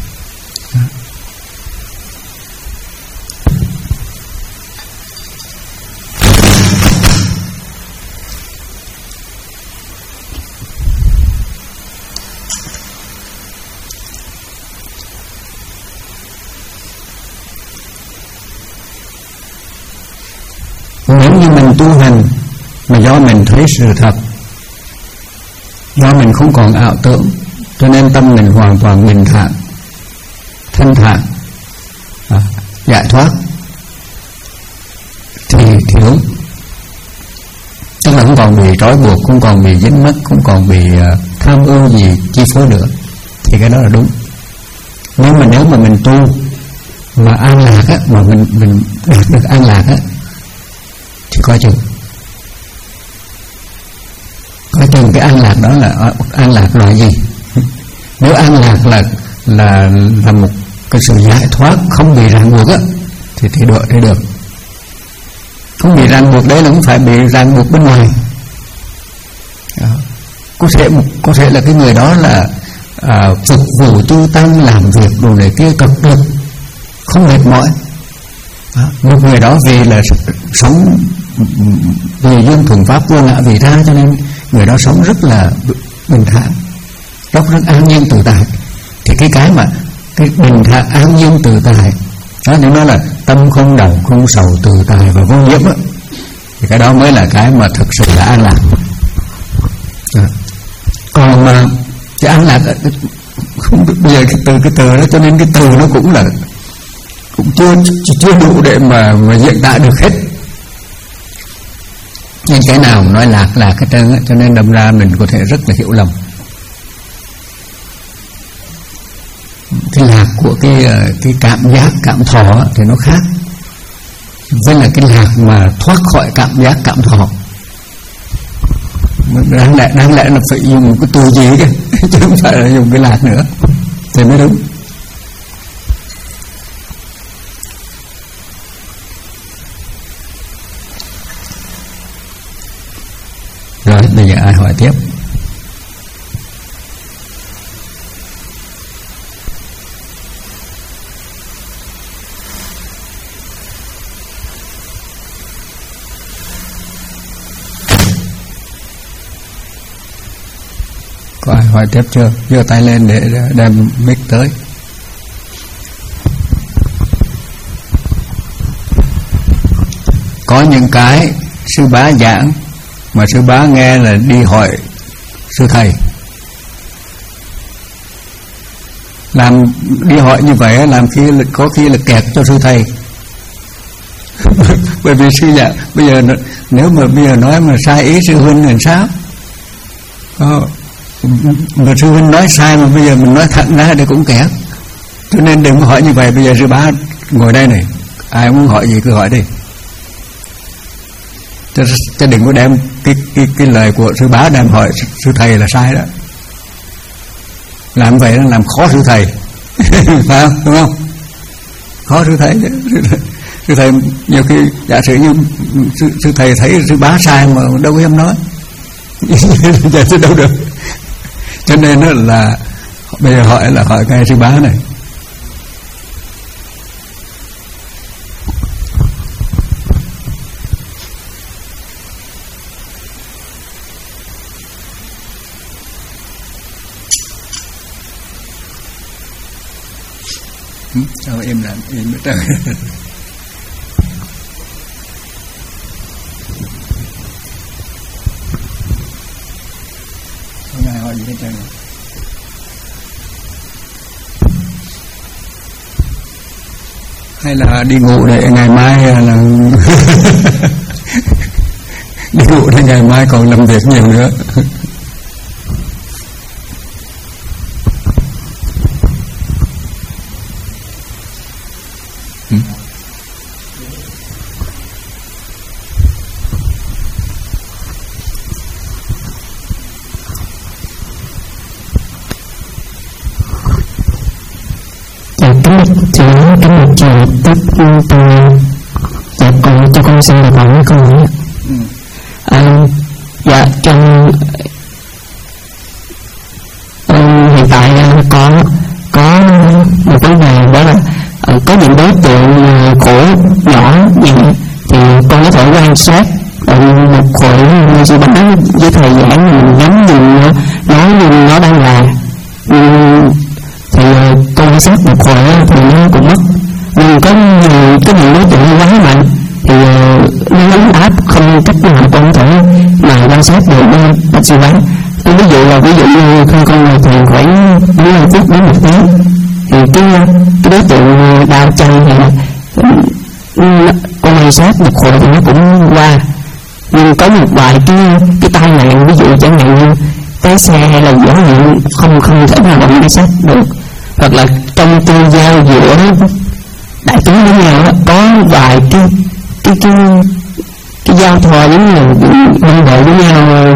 Nếu như mình tu hành mà do mình thấy sự thật, do mình không còn ảo tưởng, cho nên tâm mình hoàn toàn bình thản, thanh thản, à, giải thoát, thì thì đúng. Tức là không còn bị trói buộc, không còn bị dính mắc, không còn bị uh, tham ưu gì chi phối nữa, thì cái đó là đúng. Nhưng mà nếu mà mình tu mà an lạc á, mà mình mình đạt được an lạc á, thì coi chừng coi chừng cái an lạc đó là an lạc loại gì. Nếu an lạc là là là một cái sự giải thoát không bị ràng buộc á, thì thì được, thì được. Không bị ràng buộc đấy là không phải bị ràng buộc bên ngoài. Đó. Có thể có thể là cái người đó là à, phục vụ tu tăng, làm việc đồ này kia cực lực, không mệt mỏi. Đó. Một người đó vì là sống vì dương thuần pháp vô ngã vì ra, cho nên người đó sống rất là bình thản, rất rất an nhiên tự tại. Thì cái cái mà cái bình thản an nhiên tự tại đó, thì nó là tâm không đau không sầu, tự tại và vô nhiễm đó. Thì cái đó mới là cái mà thực sự là an lạc. Đó. Còn mà cái an lạc không biết bây giờ cái từ cái từ đó, cho nên cái từ nó cũng là cũng chưa chưa đủ để mà mà diễn tả được hết. Nhưng cái nào nói lạc lạc hết trơn á, cho nên đâm ra mình có thể rất là hiểu lầm. Cái lạc của cái cái cảm giác cảm thọ thì nó khác với là cái lạc mà thoát khỏi cảm giác cảm thọ. Đáng lẽ đáng lẽ là phải dùng một cái từ gì chứ chứ không phải là dùng cái lạc nữa thì mới đúng. Rồi bây giờ ai hỏi tiếp? Có ai hỏi tiếp chưa? Giơ tay lên để đem mic tới. Có những cái sư bá giảng mà sư bá nghe là đi hỏi sư thầy, làm đi hỏi như vậy làm khi có khi là kẹt cho sư thầy. Bởi vì sư giảng bây giờ nếu mà bây giờ nói mà sai ý sư huynh thì sao? Có, mà sư huynh nói sai mà bây giờ mình nói thẳng ra thì cũng kẹt. Cho nên đừng có hỏi như vậy. Bây giờ sư bá ngồi đây này, ai muốn hỏi gì cứ hỏi đi, chứ, chứ đừng có đem cái, cái, cái lời của sư bá đem hỏi sư thầy là sai đó. Làm vậy nó làm khó sư thầy. Phải không? Đúng không? Khó sư thầy. Sư thầy nhiều khi giả sử như sư, sư thầy thấy sư bá sai mà đâu có dám nói. Giờ chứ đâu được. Cho nên đó là bây giờ hỏi là hỏi ngay sư bá này. Sao em làm em mới trời. Không ai hỏi gì hết trơn. Hay là đi ngủ để ngày mai là đi ngủ để ngày mai còn làm việc nhiều nữa. tôi dạ con cho con xin được hỏi mấy câu hỏi. Ừ. À, dạ trong uh, hiện tại có có một vấn đề đó là uh, có những đối tượng uh, cổ nhỏ nhẹ thì con có thể quan sát uh, một khoảng như sư bá với thời gian mình ngắm nhìn nó nói nhìn nó đang là um, thì uh, con quan sát một khoảng thì nó cũng mất. Nhưng có nhiều cái những đối tượng quá mạnh thì uh, nó lấn áp không cách nào con có thể mà quan sát được đó bác sư bá. Tôi ví dụ là ví dụ như khi con ngồi thiền khoảng mười lăm phút đến một tiếng thì cái, cái đối tượng đau chân thì uh, con quan sát một hồi thì nó cũng qua. Nhưng có một vài cái cái tai nạn ví dụ chẳng hạn như té xe hay là dỗ hiện không không thể nào mà quan sát được, hoặc là trong tương giao giữa đại chúng với nhau đó, có vài cái cái cái cái giao thoa giống như huynh đệ với nhau,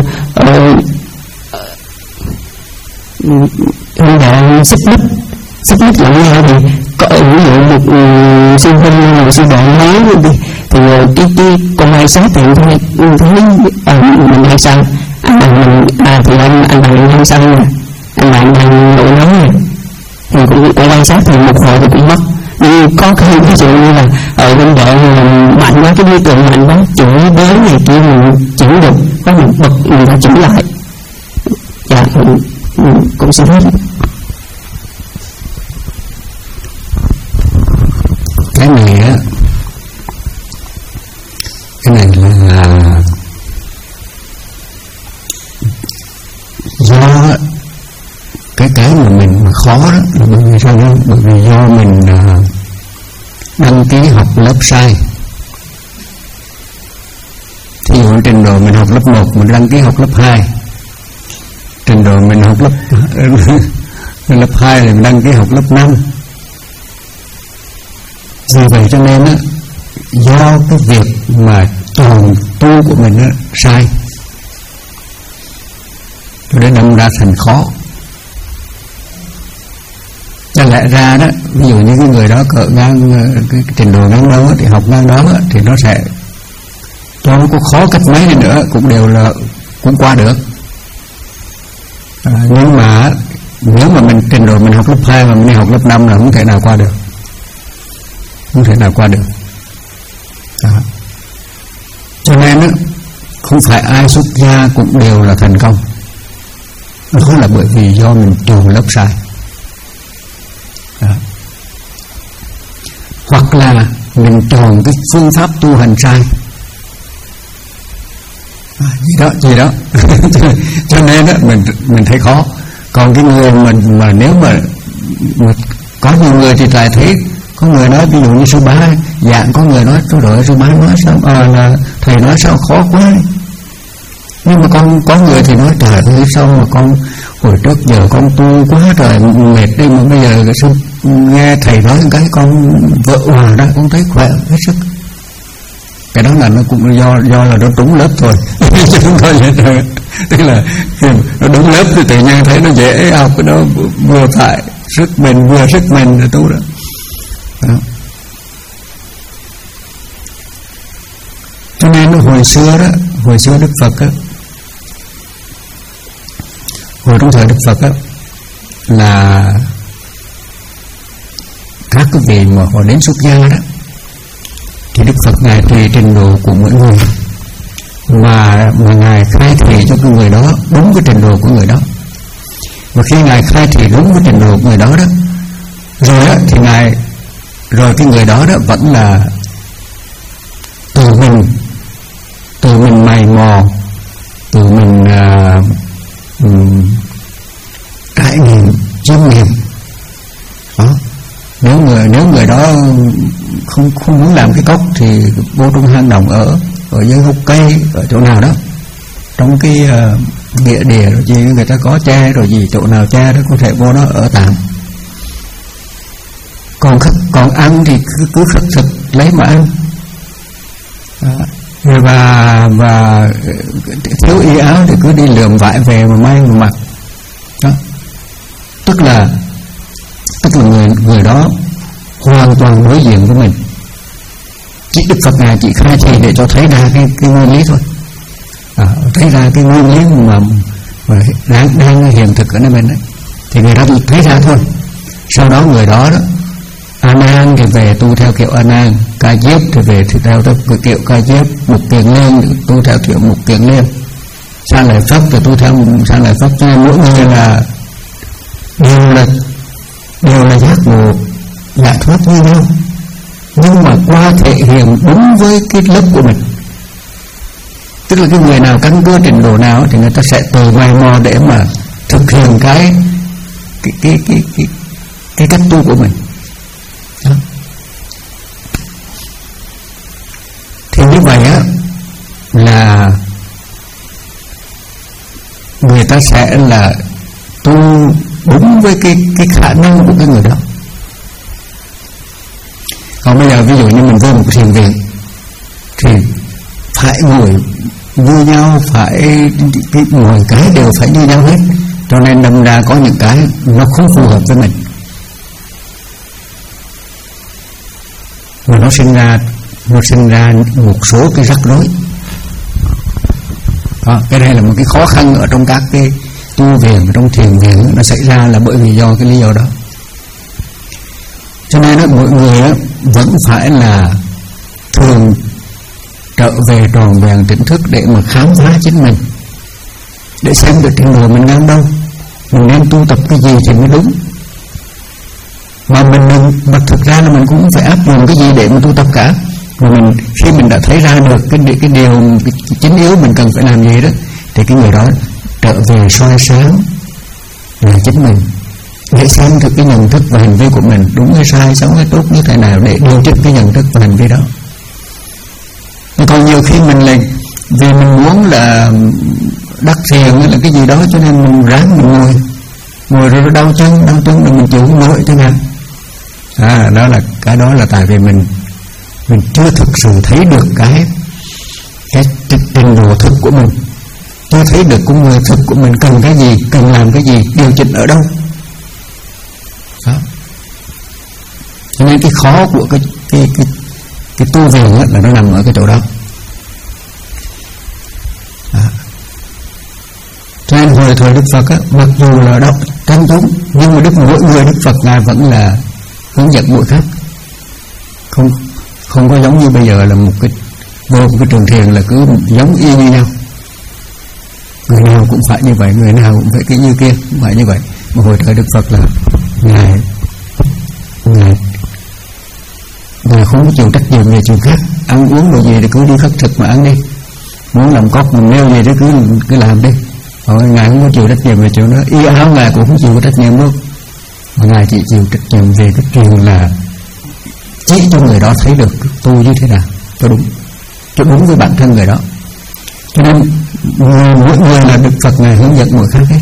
huynh đệ xích mích xích mích lẫn nhau thì có ví dụ một uh, sư huynh một sư đệ nói đi thì uh, cái cái con ai sát thì thấy thấy à, mình hay sao anh bạn à thì anh anh bạn hay sao nè, anh bạn đang nổi nóng nè thì cũng con quan sát thì một hồi thì cũng mất. Nhưng có khi ví dụ như là ở bên đệ mạnh quá, cái đối tượng mạnh quá chửi bới này kia mình chỉnh được, có một bậc người ta chỉnh lại. Dạ cũng xin hết. Cái này á, cái này là do cái cái mà mình mà khó đó là bởi vì sao đó? Bởi vì do mình uh, đăng ký học lớp sai. Thí dụ trình độ mình học lớp một mình đăng ký học lớp hai, trình độ mình học lớp lớp hai thì mình đăng ký học lớp năm. Vì vậy cho nên á, do cái việc mà chọn tu của mình á sai cho nên đâm ra thành khó. Cho lẽ ra đó, ví dụ như cái người đó cỡ ngang cái, cái trình độ ngang đó thì học ngang đó thì nó sẽ cho nó có khó cách mấy đi nữa cũng đều là cũng qua được. À, nhưng mà nếu mà mình trình độ mình học lớp hai mà mình đi học lớp năm là không thể nào qua được, không thể nào qua được. Đó. Cho nên đó, không phải ai xuất gia cũng đều là thành công. Đó là bởi vì do mình chọn lớp sai. Đó. Hoặc là mình chọn cái phương pháp tu hành sai. À, gì đó gì đó cho nên đó mình mình thấy khó. Còn cái người mình mà nếu mà, mà có nhiều người thì lại thấy có người nói ví dụ như sư bá dạng, có người nói tôi đợi sư bá nói sao à, là thầy nói sao khó quá. Nhưng mà con có người thì nói trời ơi sao mà con hồi trước giờ con tu quá trời mệt đi mà bây giờ cái sư nghe thầy nói cái con vợ hòa ra con thấy khỏe hết sức. Cái đó là nó cũng do do là nó đúng lớp thôi chứ không có gì hết. Tức là nó đúng lớp thì tự nhiên thấy nó dễ học, cái đó vừa phải sức mình vừa sức mình là tu đó. Đó. Cho nên hồi xưa đó, hồi xưa Đức Phật á, hồi trong thời Đức Phật á, là các cái vị mà họ đến xuất gia đó thì Đức Phật ngài tùy trình độ của mỗi người mà mà ngài khai thị cho cái người đó đúng cái trình độ của người đó. Và khi ngài khai thị đúng cái trình độ của người đó đó rồi á, thì ngài rồi cái người đó đó vẫn là từ mình từ mình mày mò, từ mình uh, um, trải nghiệm chiêm nghiệm đó. Nếu người nếu người đó không không muốn làm cái cốc thì vô trong hang động, ở ở dưới gốc cây, ở chỗ nào đó trong cái uh, nghĩa địa rồi gì người ta có tre rồi gì, chỗ nào tre đó có thể vô đó ở tạm. Còn còn ăn thì cứ, cứ khất thực lấy mà ăn. Đó. Và và thiếu y áo thì cứ đi lượm vải về mà may mà mặc. Đó. Tức là tức là người người đó hoàn toàn đối diện với mình. Chỉ Đức Phật Ngài chỉ khai thị để cho thấy ra cái cái nguyên lý thôi. À, thấy ra cái nguyên lý mà, mà đang đang hiện thực ở nơi mình đấy, thì người đó thấy ra thôi. Sau đó người đó đó A Nan thì về tu theo kiểu A Nan, Ca Diếp thì về thì theo theo kiểu Ca Diếp, Mục Kiền Liên tu theo kiểu Mục Kiền Liên, Sa Lợi Phất thì tu theo Sa Lợi Phất. Cho nên mỗi người là đều là đều là giác ngộ giải thoát như nhau, nhưng mà qua thể hiện đúng với cái lớp của mình. Tức là cái người nào căn cơ trình độ nào thì người ta sẽ tự mày mò để mà thực hiện cái cái cái cái cái, cái cách tu của mình. Đó. Thì như vậy á là người ta sẽ là tu đúng với cái cái khả năng của cái người đó. Còn bây giờ ví dụ như mình vô một cái thiền viện thì phải ngồi như nhau, phải cái ngồi cái đều phải như nhau hết, cho nên đâm ra có những cái nó không phù hợp với mình, mà nó sinh ra nó sinh ra một số cái rắc rối. Đó, cái này là một cái khó khăn ở trong các cái tu viện, trong thiền viện, nó xảy ra là bởi vì do cái lý do đó. Cho nên đó, mỗi người đó vẫn phải là thường trở về tròn vẹn tỉnh thức để mà khám phá chính mình, để xem được trình độ mình đang đâu, mình nên tu tập cái gì thì mới đúng. Mà mình, mình mà thực ra là mình cũng phải áp dụng cái gì để mà tu tập cả. Mà mình khi mình đã thấy ra được cái cái điều cái chính yếu mình cần phải làm gì đó, thì cái người đó trở về soi sáng là chính mình, để xem được cái nhận thức và hành vi của mình đúng hay sai, xấu hay tốt như thế nào, để điều chỉnh cái nhận thức và hành vi đó. Còn nhiều khi mình là vì mình muốn là đắc thiền hay là cái gì đó, cho nên mình ráng mình ngồi ngồi rồi nó đau chân đau chân rồi mình chịu không nổi thế nào. À, đó là cái đó là tại vì mình mình chưa thực sự thấy được cái cái trình độ thực của mình, chưa thấy được con người thực của mình cần cái gì, cần làm cái gì, điều chỉnh ở đâu. Đó. Cho nên cái khó của cái cái cái cái tu viện là nó nằm ở cái chỗ đó. Đó. Cho nên hồi thời Đức Phật á, mặc dù là đọc tranh túng, nhưng mà Đức mỗi người Đức Phật Ngài vẫn là hướng dẫn mỗi khác, không không có giống như bây giờ là một cái vô một cái trường thiền là cứ giống y như nhau, người nào cũng phải như vậy, người nào cũng phải cái như kia, cũng phải như vậy. Mà hồi thời Đức Phật là ngài ngài ngài không có chịu trách nhiệm về chuyện khác, ăn uống đồ gì thì cứ đi khất thực mà ăn đi, muốn làm cóc mình nêu gì đó cứ cứ làm đi. Rồi ngài không có chịu trách nhiệm về chuyện đó, y áo ngài cũng không chịu trách nhiệm luôn, mà ngài chỉ chịu trách nhiệm về cái chuyện là chỉ cho người đó thấy được tu như thế nào cho đúng, cho đúng với bản thân người đó. Cho nên người, mỗi người là Đức Phật Ngài hướng dẫn mỗi khác hết.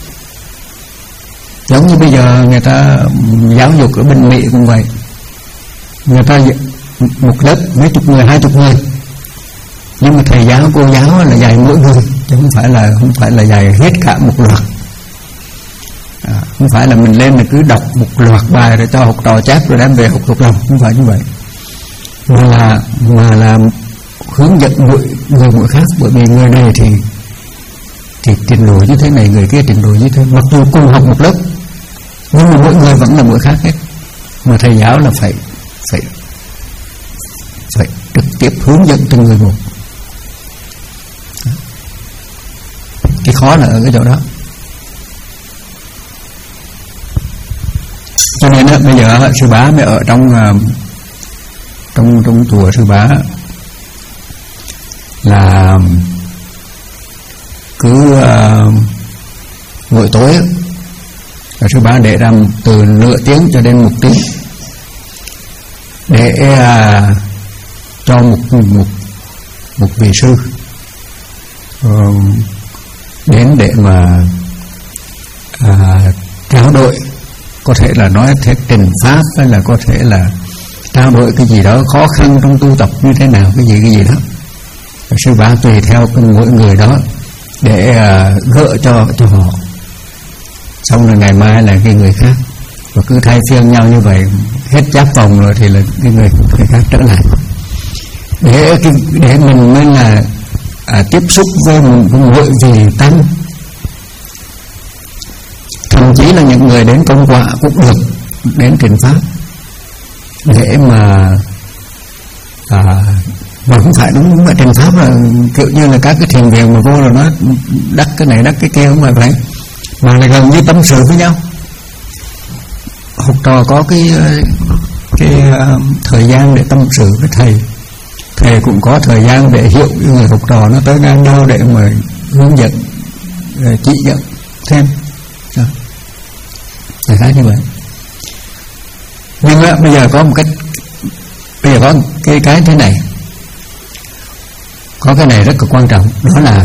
Giống như bây giờ người ta giáo dục ở bên Mỹ cũng vậy, người ta một lớp mấy chục người, hai chục người, nhưng mà thầy giáo cô giáo là dạy mỗi người, chứ không phải là không phải là dạy hết cả một loạt. À, không phải là mình lên là cứ đọc một loạt bài rồi cho học trò chép rồi đem về học thuộc lòng, không phải như vậy, mà là mà là hướng dẫn mỗi người mỗi khác. Bởi vì người này thì thì trình độ như thế này, người kia trình độ như thế, mặc dù cùng học một lớp nhưng mà mỗi người vẫn là mỗi khác hết. Mà thầy giáo là phải phải phải trực tiếp hướng dẫn từng người một. Cái khó là ở cái chỗ đó. Cho nên á, bây giờ sư bá mới ở trong trong trong chùa sư bá là cứ uh, buổi tối là sư bá để ra từ nửa tiếng cho đến một tiếng để uh, cho một một một vị sư uh, đến để mà uh, trao đổi, có thể là nói thế trình pháp, hay là có thể là trao đổi cái gì đó khó khăn trong tu tập như thế nào, cái gì cái gì đó. Và sư bá tùy theo mỗi người đó để uh, gỡ cho cho họ, xong rồi ngày mai là cái người khác, và cứ thay phiên nhau như vậy, hết giáp vòng rồi thì là cái người, người khác trở lại, để để mình mới là à, tiếp xúc với mỗi vị tăng. Thậm chí là những người đến công quả cũng được đến truyền pháp, để mà à, mà không phải đúng đúng là truyền pháp là kiểu như là các cái thiền viện mà vô rồi nó đắc cái này đắc cái kia, không phải vậy, mà là gần như tâm sự với nhau. Học trò có cái cái uh, thời gian để tâm sự với thầy, thầy cũng có thời gian để hiểu cái người học trò nó tới ngang đâu để mà hướng dẫn, chỉ dẫn thêm. Đó. Đại khái như vậy. Nhưng á, bây giờ có một cách, bây giờ có cái cái thế này, có cái này rất là quan trọng, đó là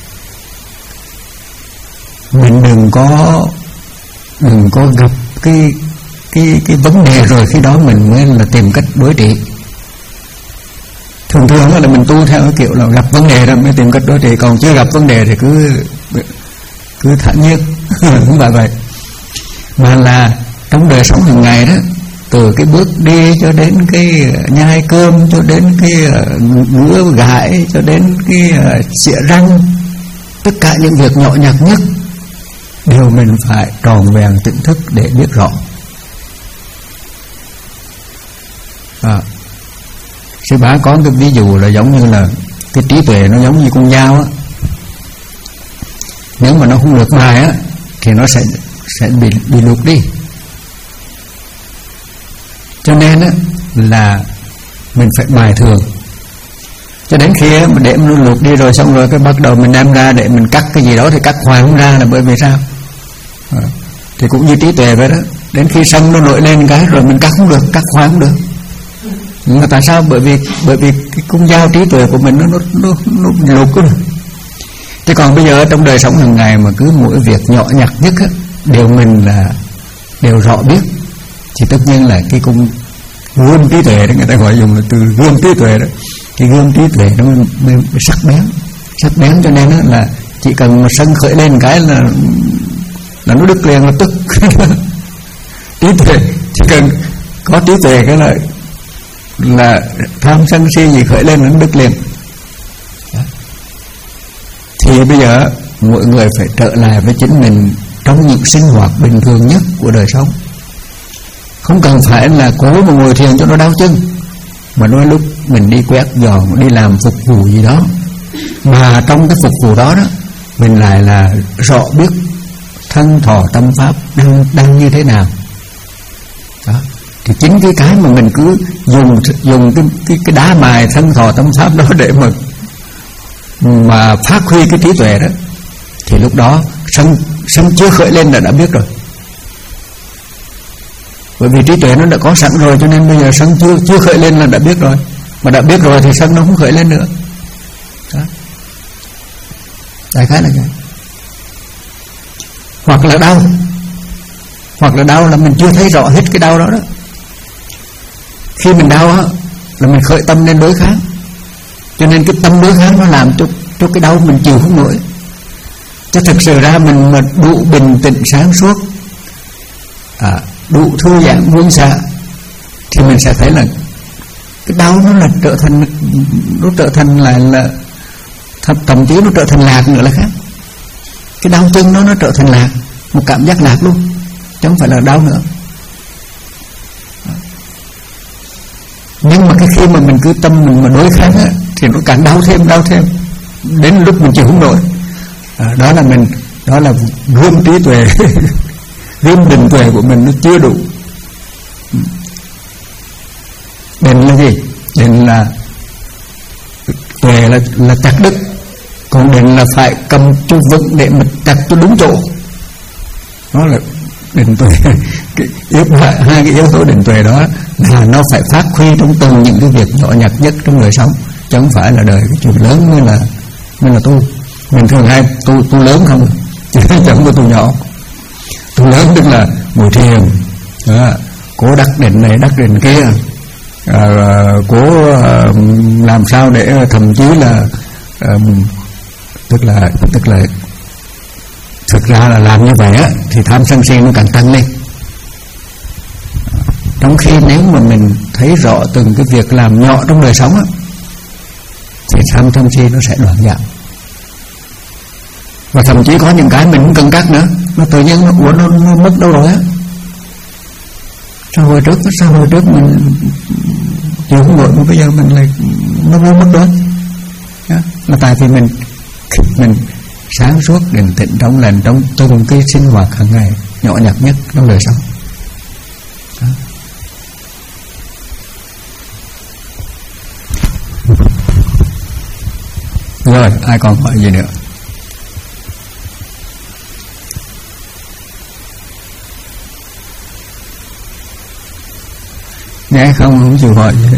mình đừng có đừng có gặp cái cái cái vấn đề rồi khi đó mình mới là tìm cách đối trị. Thường thường là mình tu theo cái kiểu là gặp vấn đề rồi mới tìm cách đối trị, còn chưa gặp vấn đề thì cứ cứ thản nhiên không phải vậy, mà là trong đời sống hàng ngày đó, từ cái bước đi cho đến cái nhai cơm, cho đến cái ngứa gãi, cho đến cái xịa răng, tất cả những việc nhỏ nhặt nhất đều mình phải tròn vẹn tỉnh thức để biết rõ. À, sư bá có cái ví dụ là giống như là cái trí tuệ nó giống như con dao á, nếu mà nó không được mài á thì nó sẽ sẽ bị bị luộc đi. Cho nên á là mình phải mài thường, cho đến khi mà để nó luộc đi rồi, xong rồi cái bắt đầu mình đem ra để mình cắt cái gì đó thì cắt hoài không ra, là bởi vì sao? À, thì cũng như trí tuệ vậy đó, đến khi sân nó nổi lên cái rồi mình cắt không được, cắt hoài không được. Nhưng mà tại sao? Bởi vì bởi vì cái cung dao trí tuệ của mình nó nó nó, nó luộc rồi. Thế còn bây giờ trong đời sống hàng ngày mà cứ mỗi việc nhỏ nhặt nhất á, đều mình là đều rõ biết, thì tất nhiên là cái cung gươm trí tuệ đó, người ta gọi dùng là từ gươm trí tuệ đó, cái gươm trí tuệ nó mới, mới, mới sắc bén, sắc bén cho nên đó là chỉ cần mà sân khởi lên cái là là nó đứt liền lập tức. Trí tuệ chỉ cần có trí tuệ cái là là tham sân si gì khởi lên nó đứt liền. Thì bây giờ mọi người phải trở lại với chính mình trong những sinh hoạt bình thường nhất của đời sống. Không cần phải là cố mà ngồi thiền cho nó đau chân, mà đôi lúc mình đi quét dọn, đi làm phục vụ gì đó, mà trong cái phục vụ đó đó mình lại là rõ biết thân thọ tâm pháp đang đang như thế nào. Đó. Thì chính cái cái mà mình cứ dùng dùng cái cái, cái đá mài thân thọ tâm pháp đó để mà mà phát huy cái trí tuệ đó, thì lúc đó sân sân chưa khởi lên là đã biết rồi. Bởi vì trí tuệ nó đã có sẵn rồi, cho nên bây giờ sân chưa chưa khởi lên là đã biết rồi, mà đã biết rồi thì sân nó không khởi lên nữa. Đó. Đại khái là vậy. Hoặc là đau, hoặc là đau là mình chưa thấy rõ hết cái đau đó đó. Khi mình đau á là mình khởi tâm lên đối kháng, cho nên cái tâm đối kháng nó làm cho cho cái đau mình chịu không nổi. Chứ thực sự ra mình mà đủ bình tĩnh sáng suốt, à, đủ thư giãn buông xả, thì mình sẽ thấy là cái đau nó là trở thành nó trở thành lại là thậm chí nó trở thành lạc nữa là khác. Cái đau chân nó nó trở thành lạc, một cảm giác lạc luôn, chứ không phải là đau nữa. Nhưng mà cái khi mà mình cứ tâm mình mà đối kháng á, thì nó càng đau thêm đau thêm đến lúc mình chịu không nổi. À, đó là mình đó là gươm trí tuệ, gươm định tuệ của mình nó chưa đủ, Định là gì? Định là tuệ là là chặt đứt, còn định là phải cầm cho vững để mà chặt cho đúng chỗ. Đó là định tuệ. Cái yếu, hai cái yếu tố định tuệ đó là nó phải phát huy trong từng những cái việc nhỏ nhặt nhất trong đời sống, chứ không phải là đời cái chuyện lớn mới là mới là tu. Mình thường hay tu tu lớn không, chứ chẳng có tu nhỏ. Tu lớn tức là ngồi thiền, đó, cố đắc định này đắc định kia, à, cố à, làm sao để thậm chí là à, tức là tức là thực ra là làm như vậy á thì tham sân si nó càng tăng lên. Trong khi nếu mà mình thấy rõ từng cái việc làm nhỏ trong đời sống á, thì tham sân si nó sẽ đoạn giảm. Và thậm chí có những cái mình không cần cắt nữa, nó tự nhiên nó, nó, nó mất đâu rồi á. Sao hồi trước sao hồi trước mình chịu không nổi mà bây giờ mình lại nó vô mất rồi. Là tại vì mình mình sáng suốt định tĩnh trong lành trong từng cái sinh hoạt hàng ngày nhỏ nhặt nhất trong đời sống. Đó. Rồi, ai còn hỏi gì nữa? Nghe không, không chịu hỏi gì hết.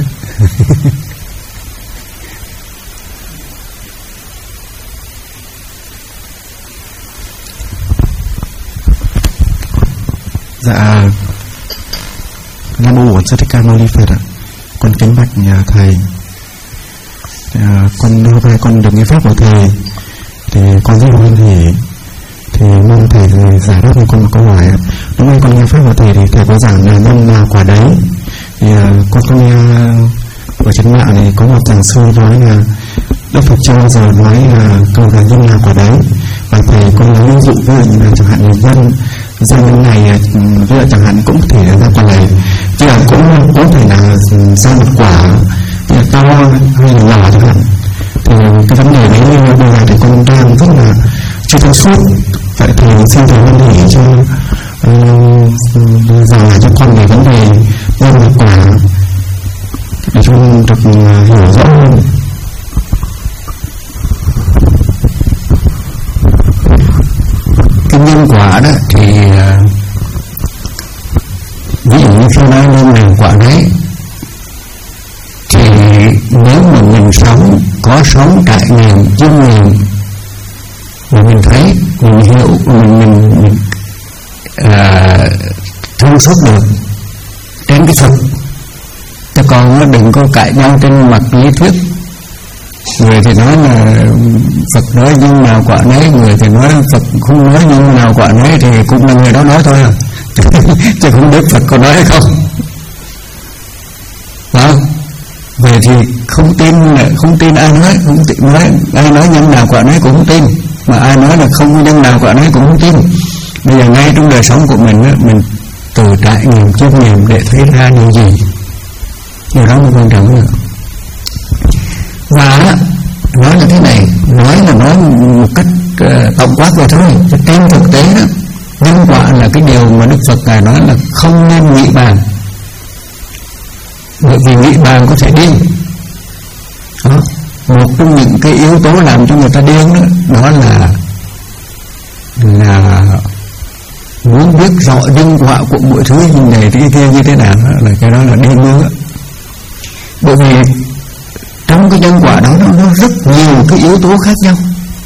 Dạ, Nam Mô Bổn Sư Thích Ca Mâu Ni Phật ạ. Con kính bạch nhà thầy. À, con hôm nay con được nghe pháp của thầy thì con rất là hoan hỉ. Thì mong thầy giải đáp cho con một câu hỏi. Lúc nay con nghe pháp của thầy thì thầy có giảng là nhân nào quả đấy. Thì à, con có nghe ở trên mạng này có một giảng sư nói là Đức Phật chưa bao giờ nói là câu là nhân nào quả đấy. Và thầy con nói ví dụ với là chẳng hạn là dân ra bên này với lại chẳng hạn cũng có thể là ra quả này, chứ là cũng có thể là ra một quả thì là to hay là nhỏ chẳng hạn. Thì cái vấn đề đấy bây giờ thì con đang rất là chưa thông suốt. Vậy thì xin thầy hoan hỉ cho uh, giải cho con về vấn đề ra một quả để cho con được hiểu rõ hơn. Cái nhân quả đó thì uh, ví dụ như khi nói lên làm quả đấy, thì nếu mà mình sống, có sống trải nghiệm, chiêm nghiệm, mà mình thấy, mình hiểu, mình, mình, mình uh, thông suốt được trên cái thực. Chứ còn nó đừng có cãi nhau trên mặt lý thuyết. Người thì nói là Phật nói nhưng nào quả nấy, người thì nói Phật không nói nhưng nào quả nấy, thì cũng là người đó nói thôi à. Chứ không biết Phật có nói hay không. Đó. Vậy thì không tin là không tin ai nói, không tin nói ai nói nhân nào quả nấy cũng không tin, mà ai nói là không có nhân nào quả nấy cũng không tin. Bây giờ ngay trong đời sống của mình, mình từ trải nghiệm chiêm nghiệm để thấy ra điều gì, điều đó mới quan trọng nữa. Và nói là thế này, nói là nói một cách uh, tổng quát vậy thôi, chứ trên thực tế đó, nhân quả là cái điều mà Đức Phật Ngài nói là không nên nghĩ bàn, bởi vì nghĩ bàn có thể điên. Đó. Một trong những cái yếu tố làm cho người ta điên đó, đó là là muốn biết rõ nhân quả của mỗi thứ như này cái kia như thế nào, đó là cái đó là điên luôn á. Bởi vì trong cái nhân quả đó nó, nó rất nhiều cái yếu tố khác nhau,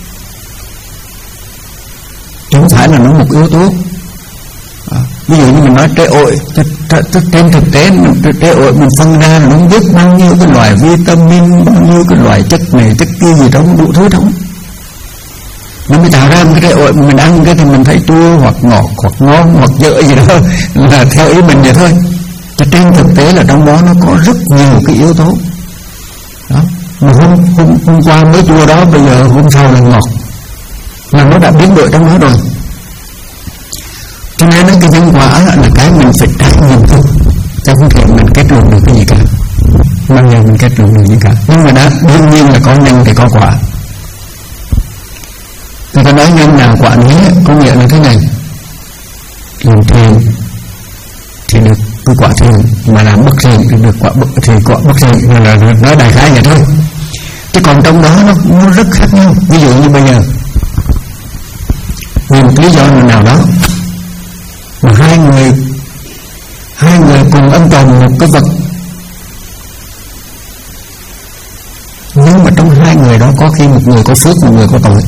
chứ không phải là nó một yếu tố. À, ví dụ như mình nói trái ổi, trên thực tế trái ổi mình phân ra là nó biết bao nhiêu cái loại vitamin, bao nhiêu cái loại chất này chất kia gì đó, đủ thứ đó, nó mới tạo ra một cái trái ổi. Mình ăn cái thì mình thấy chua hoặc ngọt hoặc ngon hoặc dở gì đó là theo ý mình vậy thôi. Chứ trên thực tế là trong đó nó có rất nhiều cái yếu tố đó. Mà hôm, hôm, hôm qua mới chua đó, bây giờ hôm sau là ngọt, là nó đã biến đổi trong đó rồi. Cho nên cái nhân quả là cái mình phải trải nghiệm thôi, chứ không thể mình kết luận được cái gì cả, bao giờ mình kết luận được gì cả. Nhưng mà đã đương nhiên là có nhân thì có quả. Người ta nói nhân nào quả nấy, có nghĩa là thế này: làm thiền thì được cái quả thiền mà làm bất thiền được quả bất thì quả bất thiền là nói đại khái vậy thôi. Chứ còn trong đó nó, nó rất khác nhau. Ví dụ như bây giờ vì một lý do nào đó mà hai người hai người cùng ân tồn một cái vật, nhưng mà trong hai người đó có khi một người có phước, một người có tội.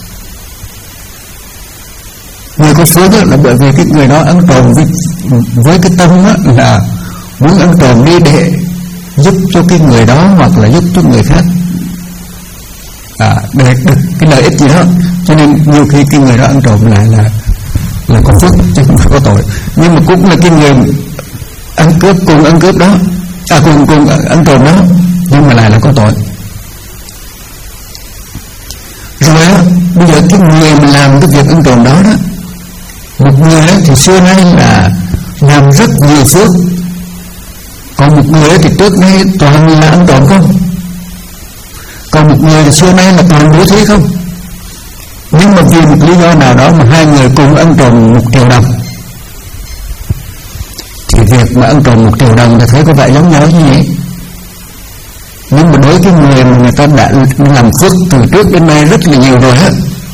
Người có phước là bởi vì cái người đó ân tồn với, với cái tâm là muốn ân tồn đi để giúp cho cái người đó hoặc là giúp cho người khác à, để được cái lợi ích gì đó, cho nên nhiều khi cái người đó ân tồn lại là là có phước chứ không phải có tội. Nhưng mà cũng là cái người ăn cướp cùng ăn cướp đó à cùng cùng ăn trộm đó, nhưng mà lại là có tội. Rồi á, bây giờ cái người mà làm cái việc ăn trộm đó đó, một người đó thì xưa nay là làm rất nhiều phước, còn một người thì trước nay toàn là ăn trộm không, còn một người thì xưa nay là toàn bố thí không. Nhưng mà vì một lý do nào đó mà hai người cùng ăn trộm một triệu đồng, thì việc mà ăn trộm một triệu đồng thì thấy có vẻ giống nhau như vậy. Nhưng mà đối với người mà người ta đã làm phước từ trước đến nay rất là nhiều rồi á,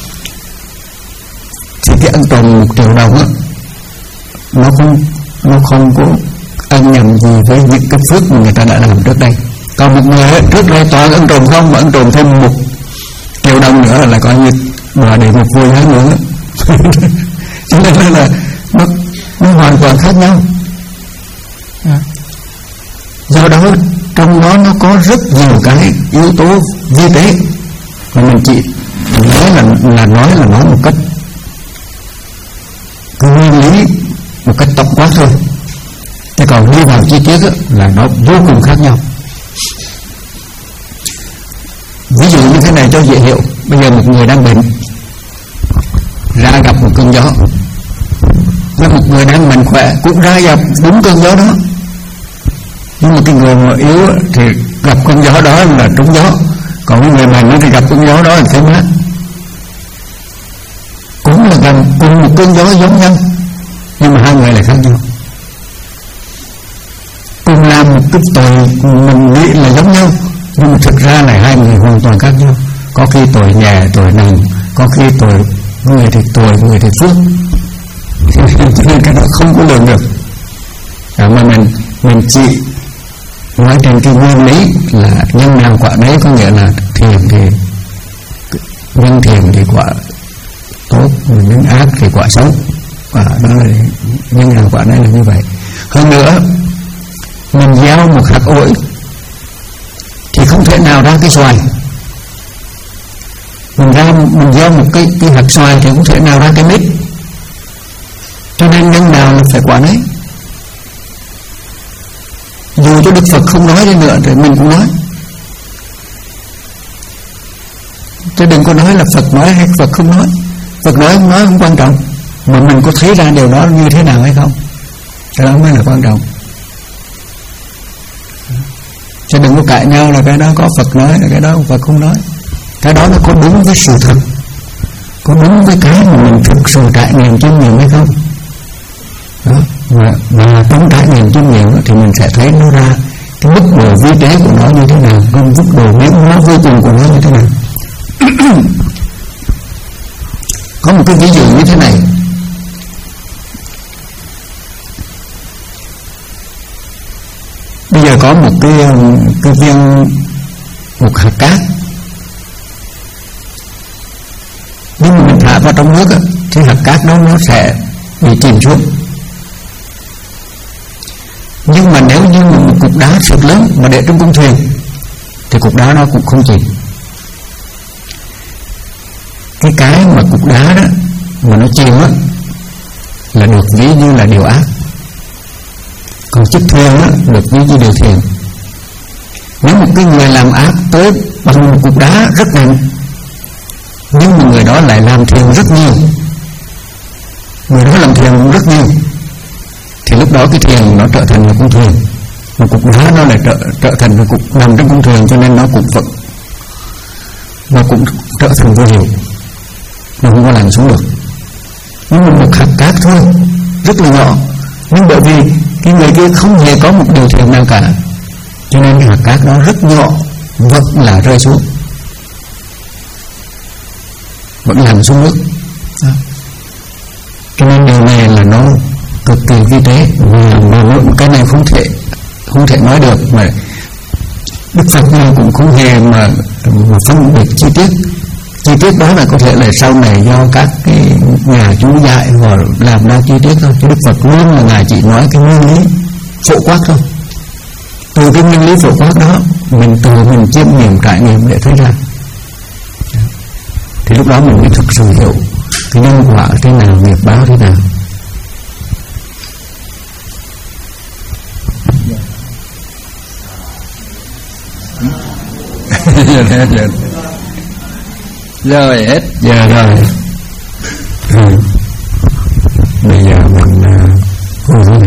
thì cái ăn trộm một triệu đồng á, nó không nó không có ăn nhầm gì với những cái phước mà người ta đã làm trước đây. Còn một người ấy, trước đây toàn ăn trộm không, mà ăn trộm thêm một triệu đồng nữa là coi như mà để một vui hết nữa. Cho nên là nó, nó hoàn toàn khác nhau. Do đó trong đó nó có rất nhiều cái yếu tố vi tế mà mình chỉ nói là là nói là nói một cách nguyên lý, một cách tổng quát thôi. Thế còn đi vào chi tiết là nó vô cùng khác nhau. Ví dụ như thế này cho dễ hiểu. Bây giờ một người đang bệnh ra gặp một cơn gió, và một người đang mạnh khỏe cũng ra gặp đúng cơn gió đó. Nhưng mà cái người mà yếu thì gặp cơn gió đó là trúng gió, còn cái người mạnh thì gặp cơn gió đó là thấy mát. Cũng là gần cùng một cơn gió giống nhau, nhưng mà hai người lại khác nhau. Cùng làm một cái tội mình nghĩ là giống nhau, nhưng mà thực ra là hai người hoàn toàn khác nhau. Có khi tội nhẹ, tội nặng, có khi tội người thì tội, người thì phước. Cho nên cái đó không có lường được. À, mà mình mình chỉ nói trên cái nguyên lý là nhân nào quả đấy, có nghĩa là thiền thì nhân thiền thì quả tốt, nhân ác thì quả xấu. Và đó là nhân nào quả đấy là như vậy. Hơn nữa, mình gieo một hạt ổi thì không thể nào ra cái xoài. Mình ra mình gieo một cái cái hạt xoài thì không thể nào ra cái mít. Cho nên nhân nào là phải quả đấy. Dù cho Đức Phật không nói đi nữa thì mình cũng nói. Chứ đừng có nói là Phật nói hay Phật không nói. Phật nói không nói không quan trọng, mà mình có thấy ra điều đó như thế nào hay không, cái đó mới là quan trọng. Chứ đừng có cãi nhau là cái đó có Phật nói, là cái đó Phật không nói. Cái đó nó có đúng với sự thật, có đúng với cái mà mình thực sự trải nghiệm chiêm nghiệm hay không. Đó. Và, và trong trải nghiệm chiêm nghiệm thì mình sẽ thấy nó ra cái mức độ vi tế của nó như thế nào, cái mức độ biến hóa vô cùng của nó như thế nào. Có một cái ví dụ như thế này. Bây giờ có một cái, cái viên, một hạt cát, nhưng mà mình thả vào trong nước thì hạt cát đó nó sẽ bị chìm xuống. Nhưng mà nếu như một cục đá thật lớn mà để trong con thuyền thì cục đá nó cũng không chìm. Cái cái mà cục đá đó mà nó chìm á là được ví như là điều ác, còn chiếc thuyền á được ví như điều thiện. Nếu một cái người làm ác tới bằng một cục đá rất nặng, nhưng mà người đó lại làm thiện rất nhiều, người đó làm thiện rất nhiều, thì lúc đó cái thuyền nó trở thành một con thuyền, một cục đá nó lại trở, trở thành một cục nằm trong con thuyền, cho nên nó cũng vẫn nó cũng trở thành vô hiệu, nó không có làm xuống được. Nhưng mà một hạt cát thôi, rất là nhỏ, nhưng bởi vì cái người kia không hề có một điều thiện nào cả, cho nên hạt cát đó rất nhỏ, vẫn là rơi xuống, vẫn lăn xuống nước đó. Cho nên điều này là nó cực kỳ vi tế, và mà cái này không thể không thể nói được, mà Đức Phật nào cũng không hề mà, mà phân biệt chi tiết. Chi tiết đó là có thể là sau này do các cái nhà chú dạy hoặc làm ra chi tiết thôi, chứ Đức Phật luôn là Ngài chỉ nói cái nguyên lý phổ quát thôi. Từ cái nguyên lý phổ quát đó mình từ mình chiêm nghiệm trải nghiệm để thấy ra, thì lúc đó mình mới thực sự hiểu cái nhân quả thế nào, nghiệp báo thế nào. Rồi hết giờ rồi. Ừ. Bây giờ mình uh,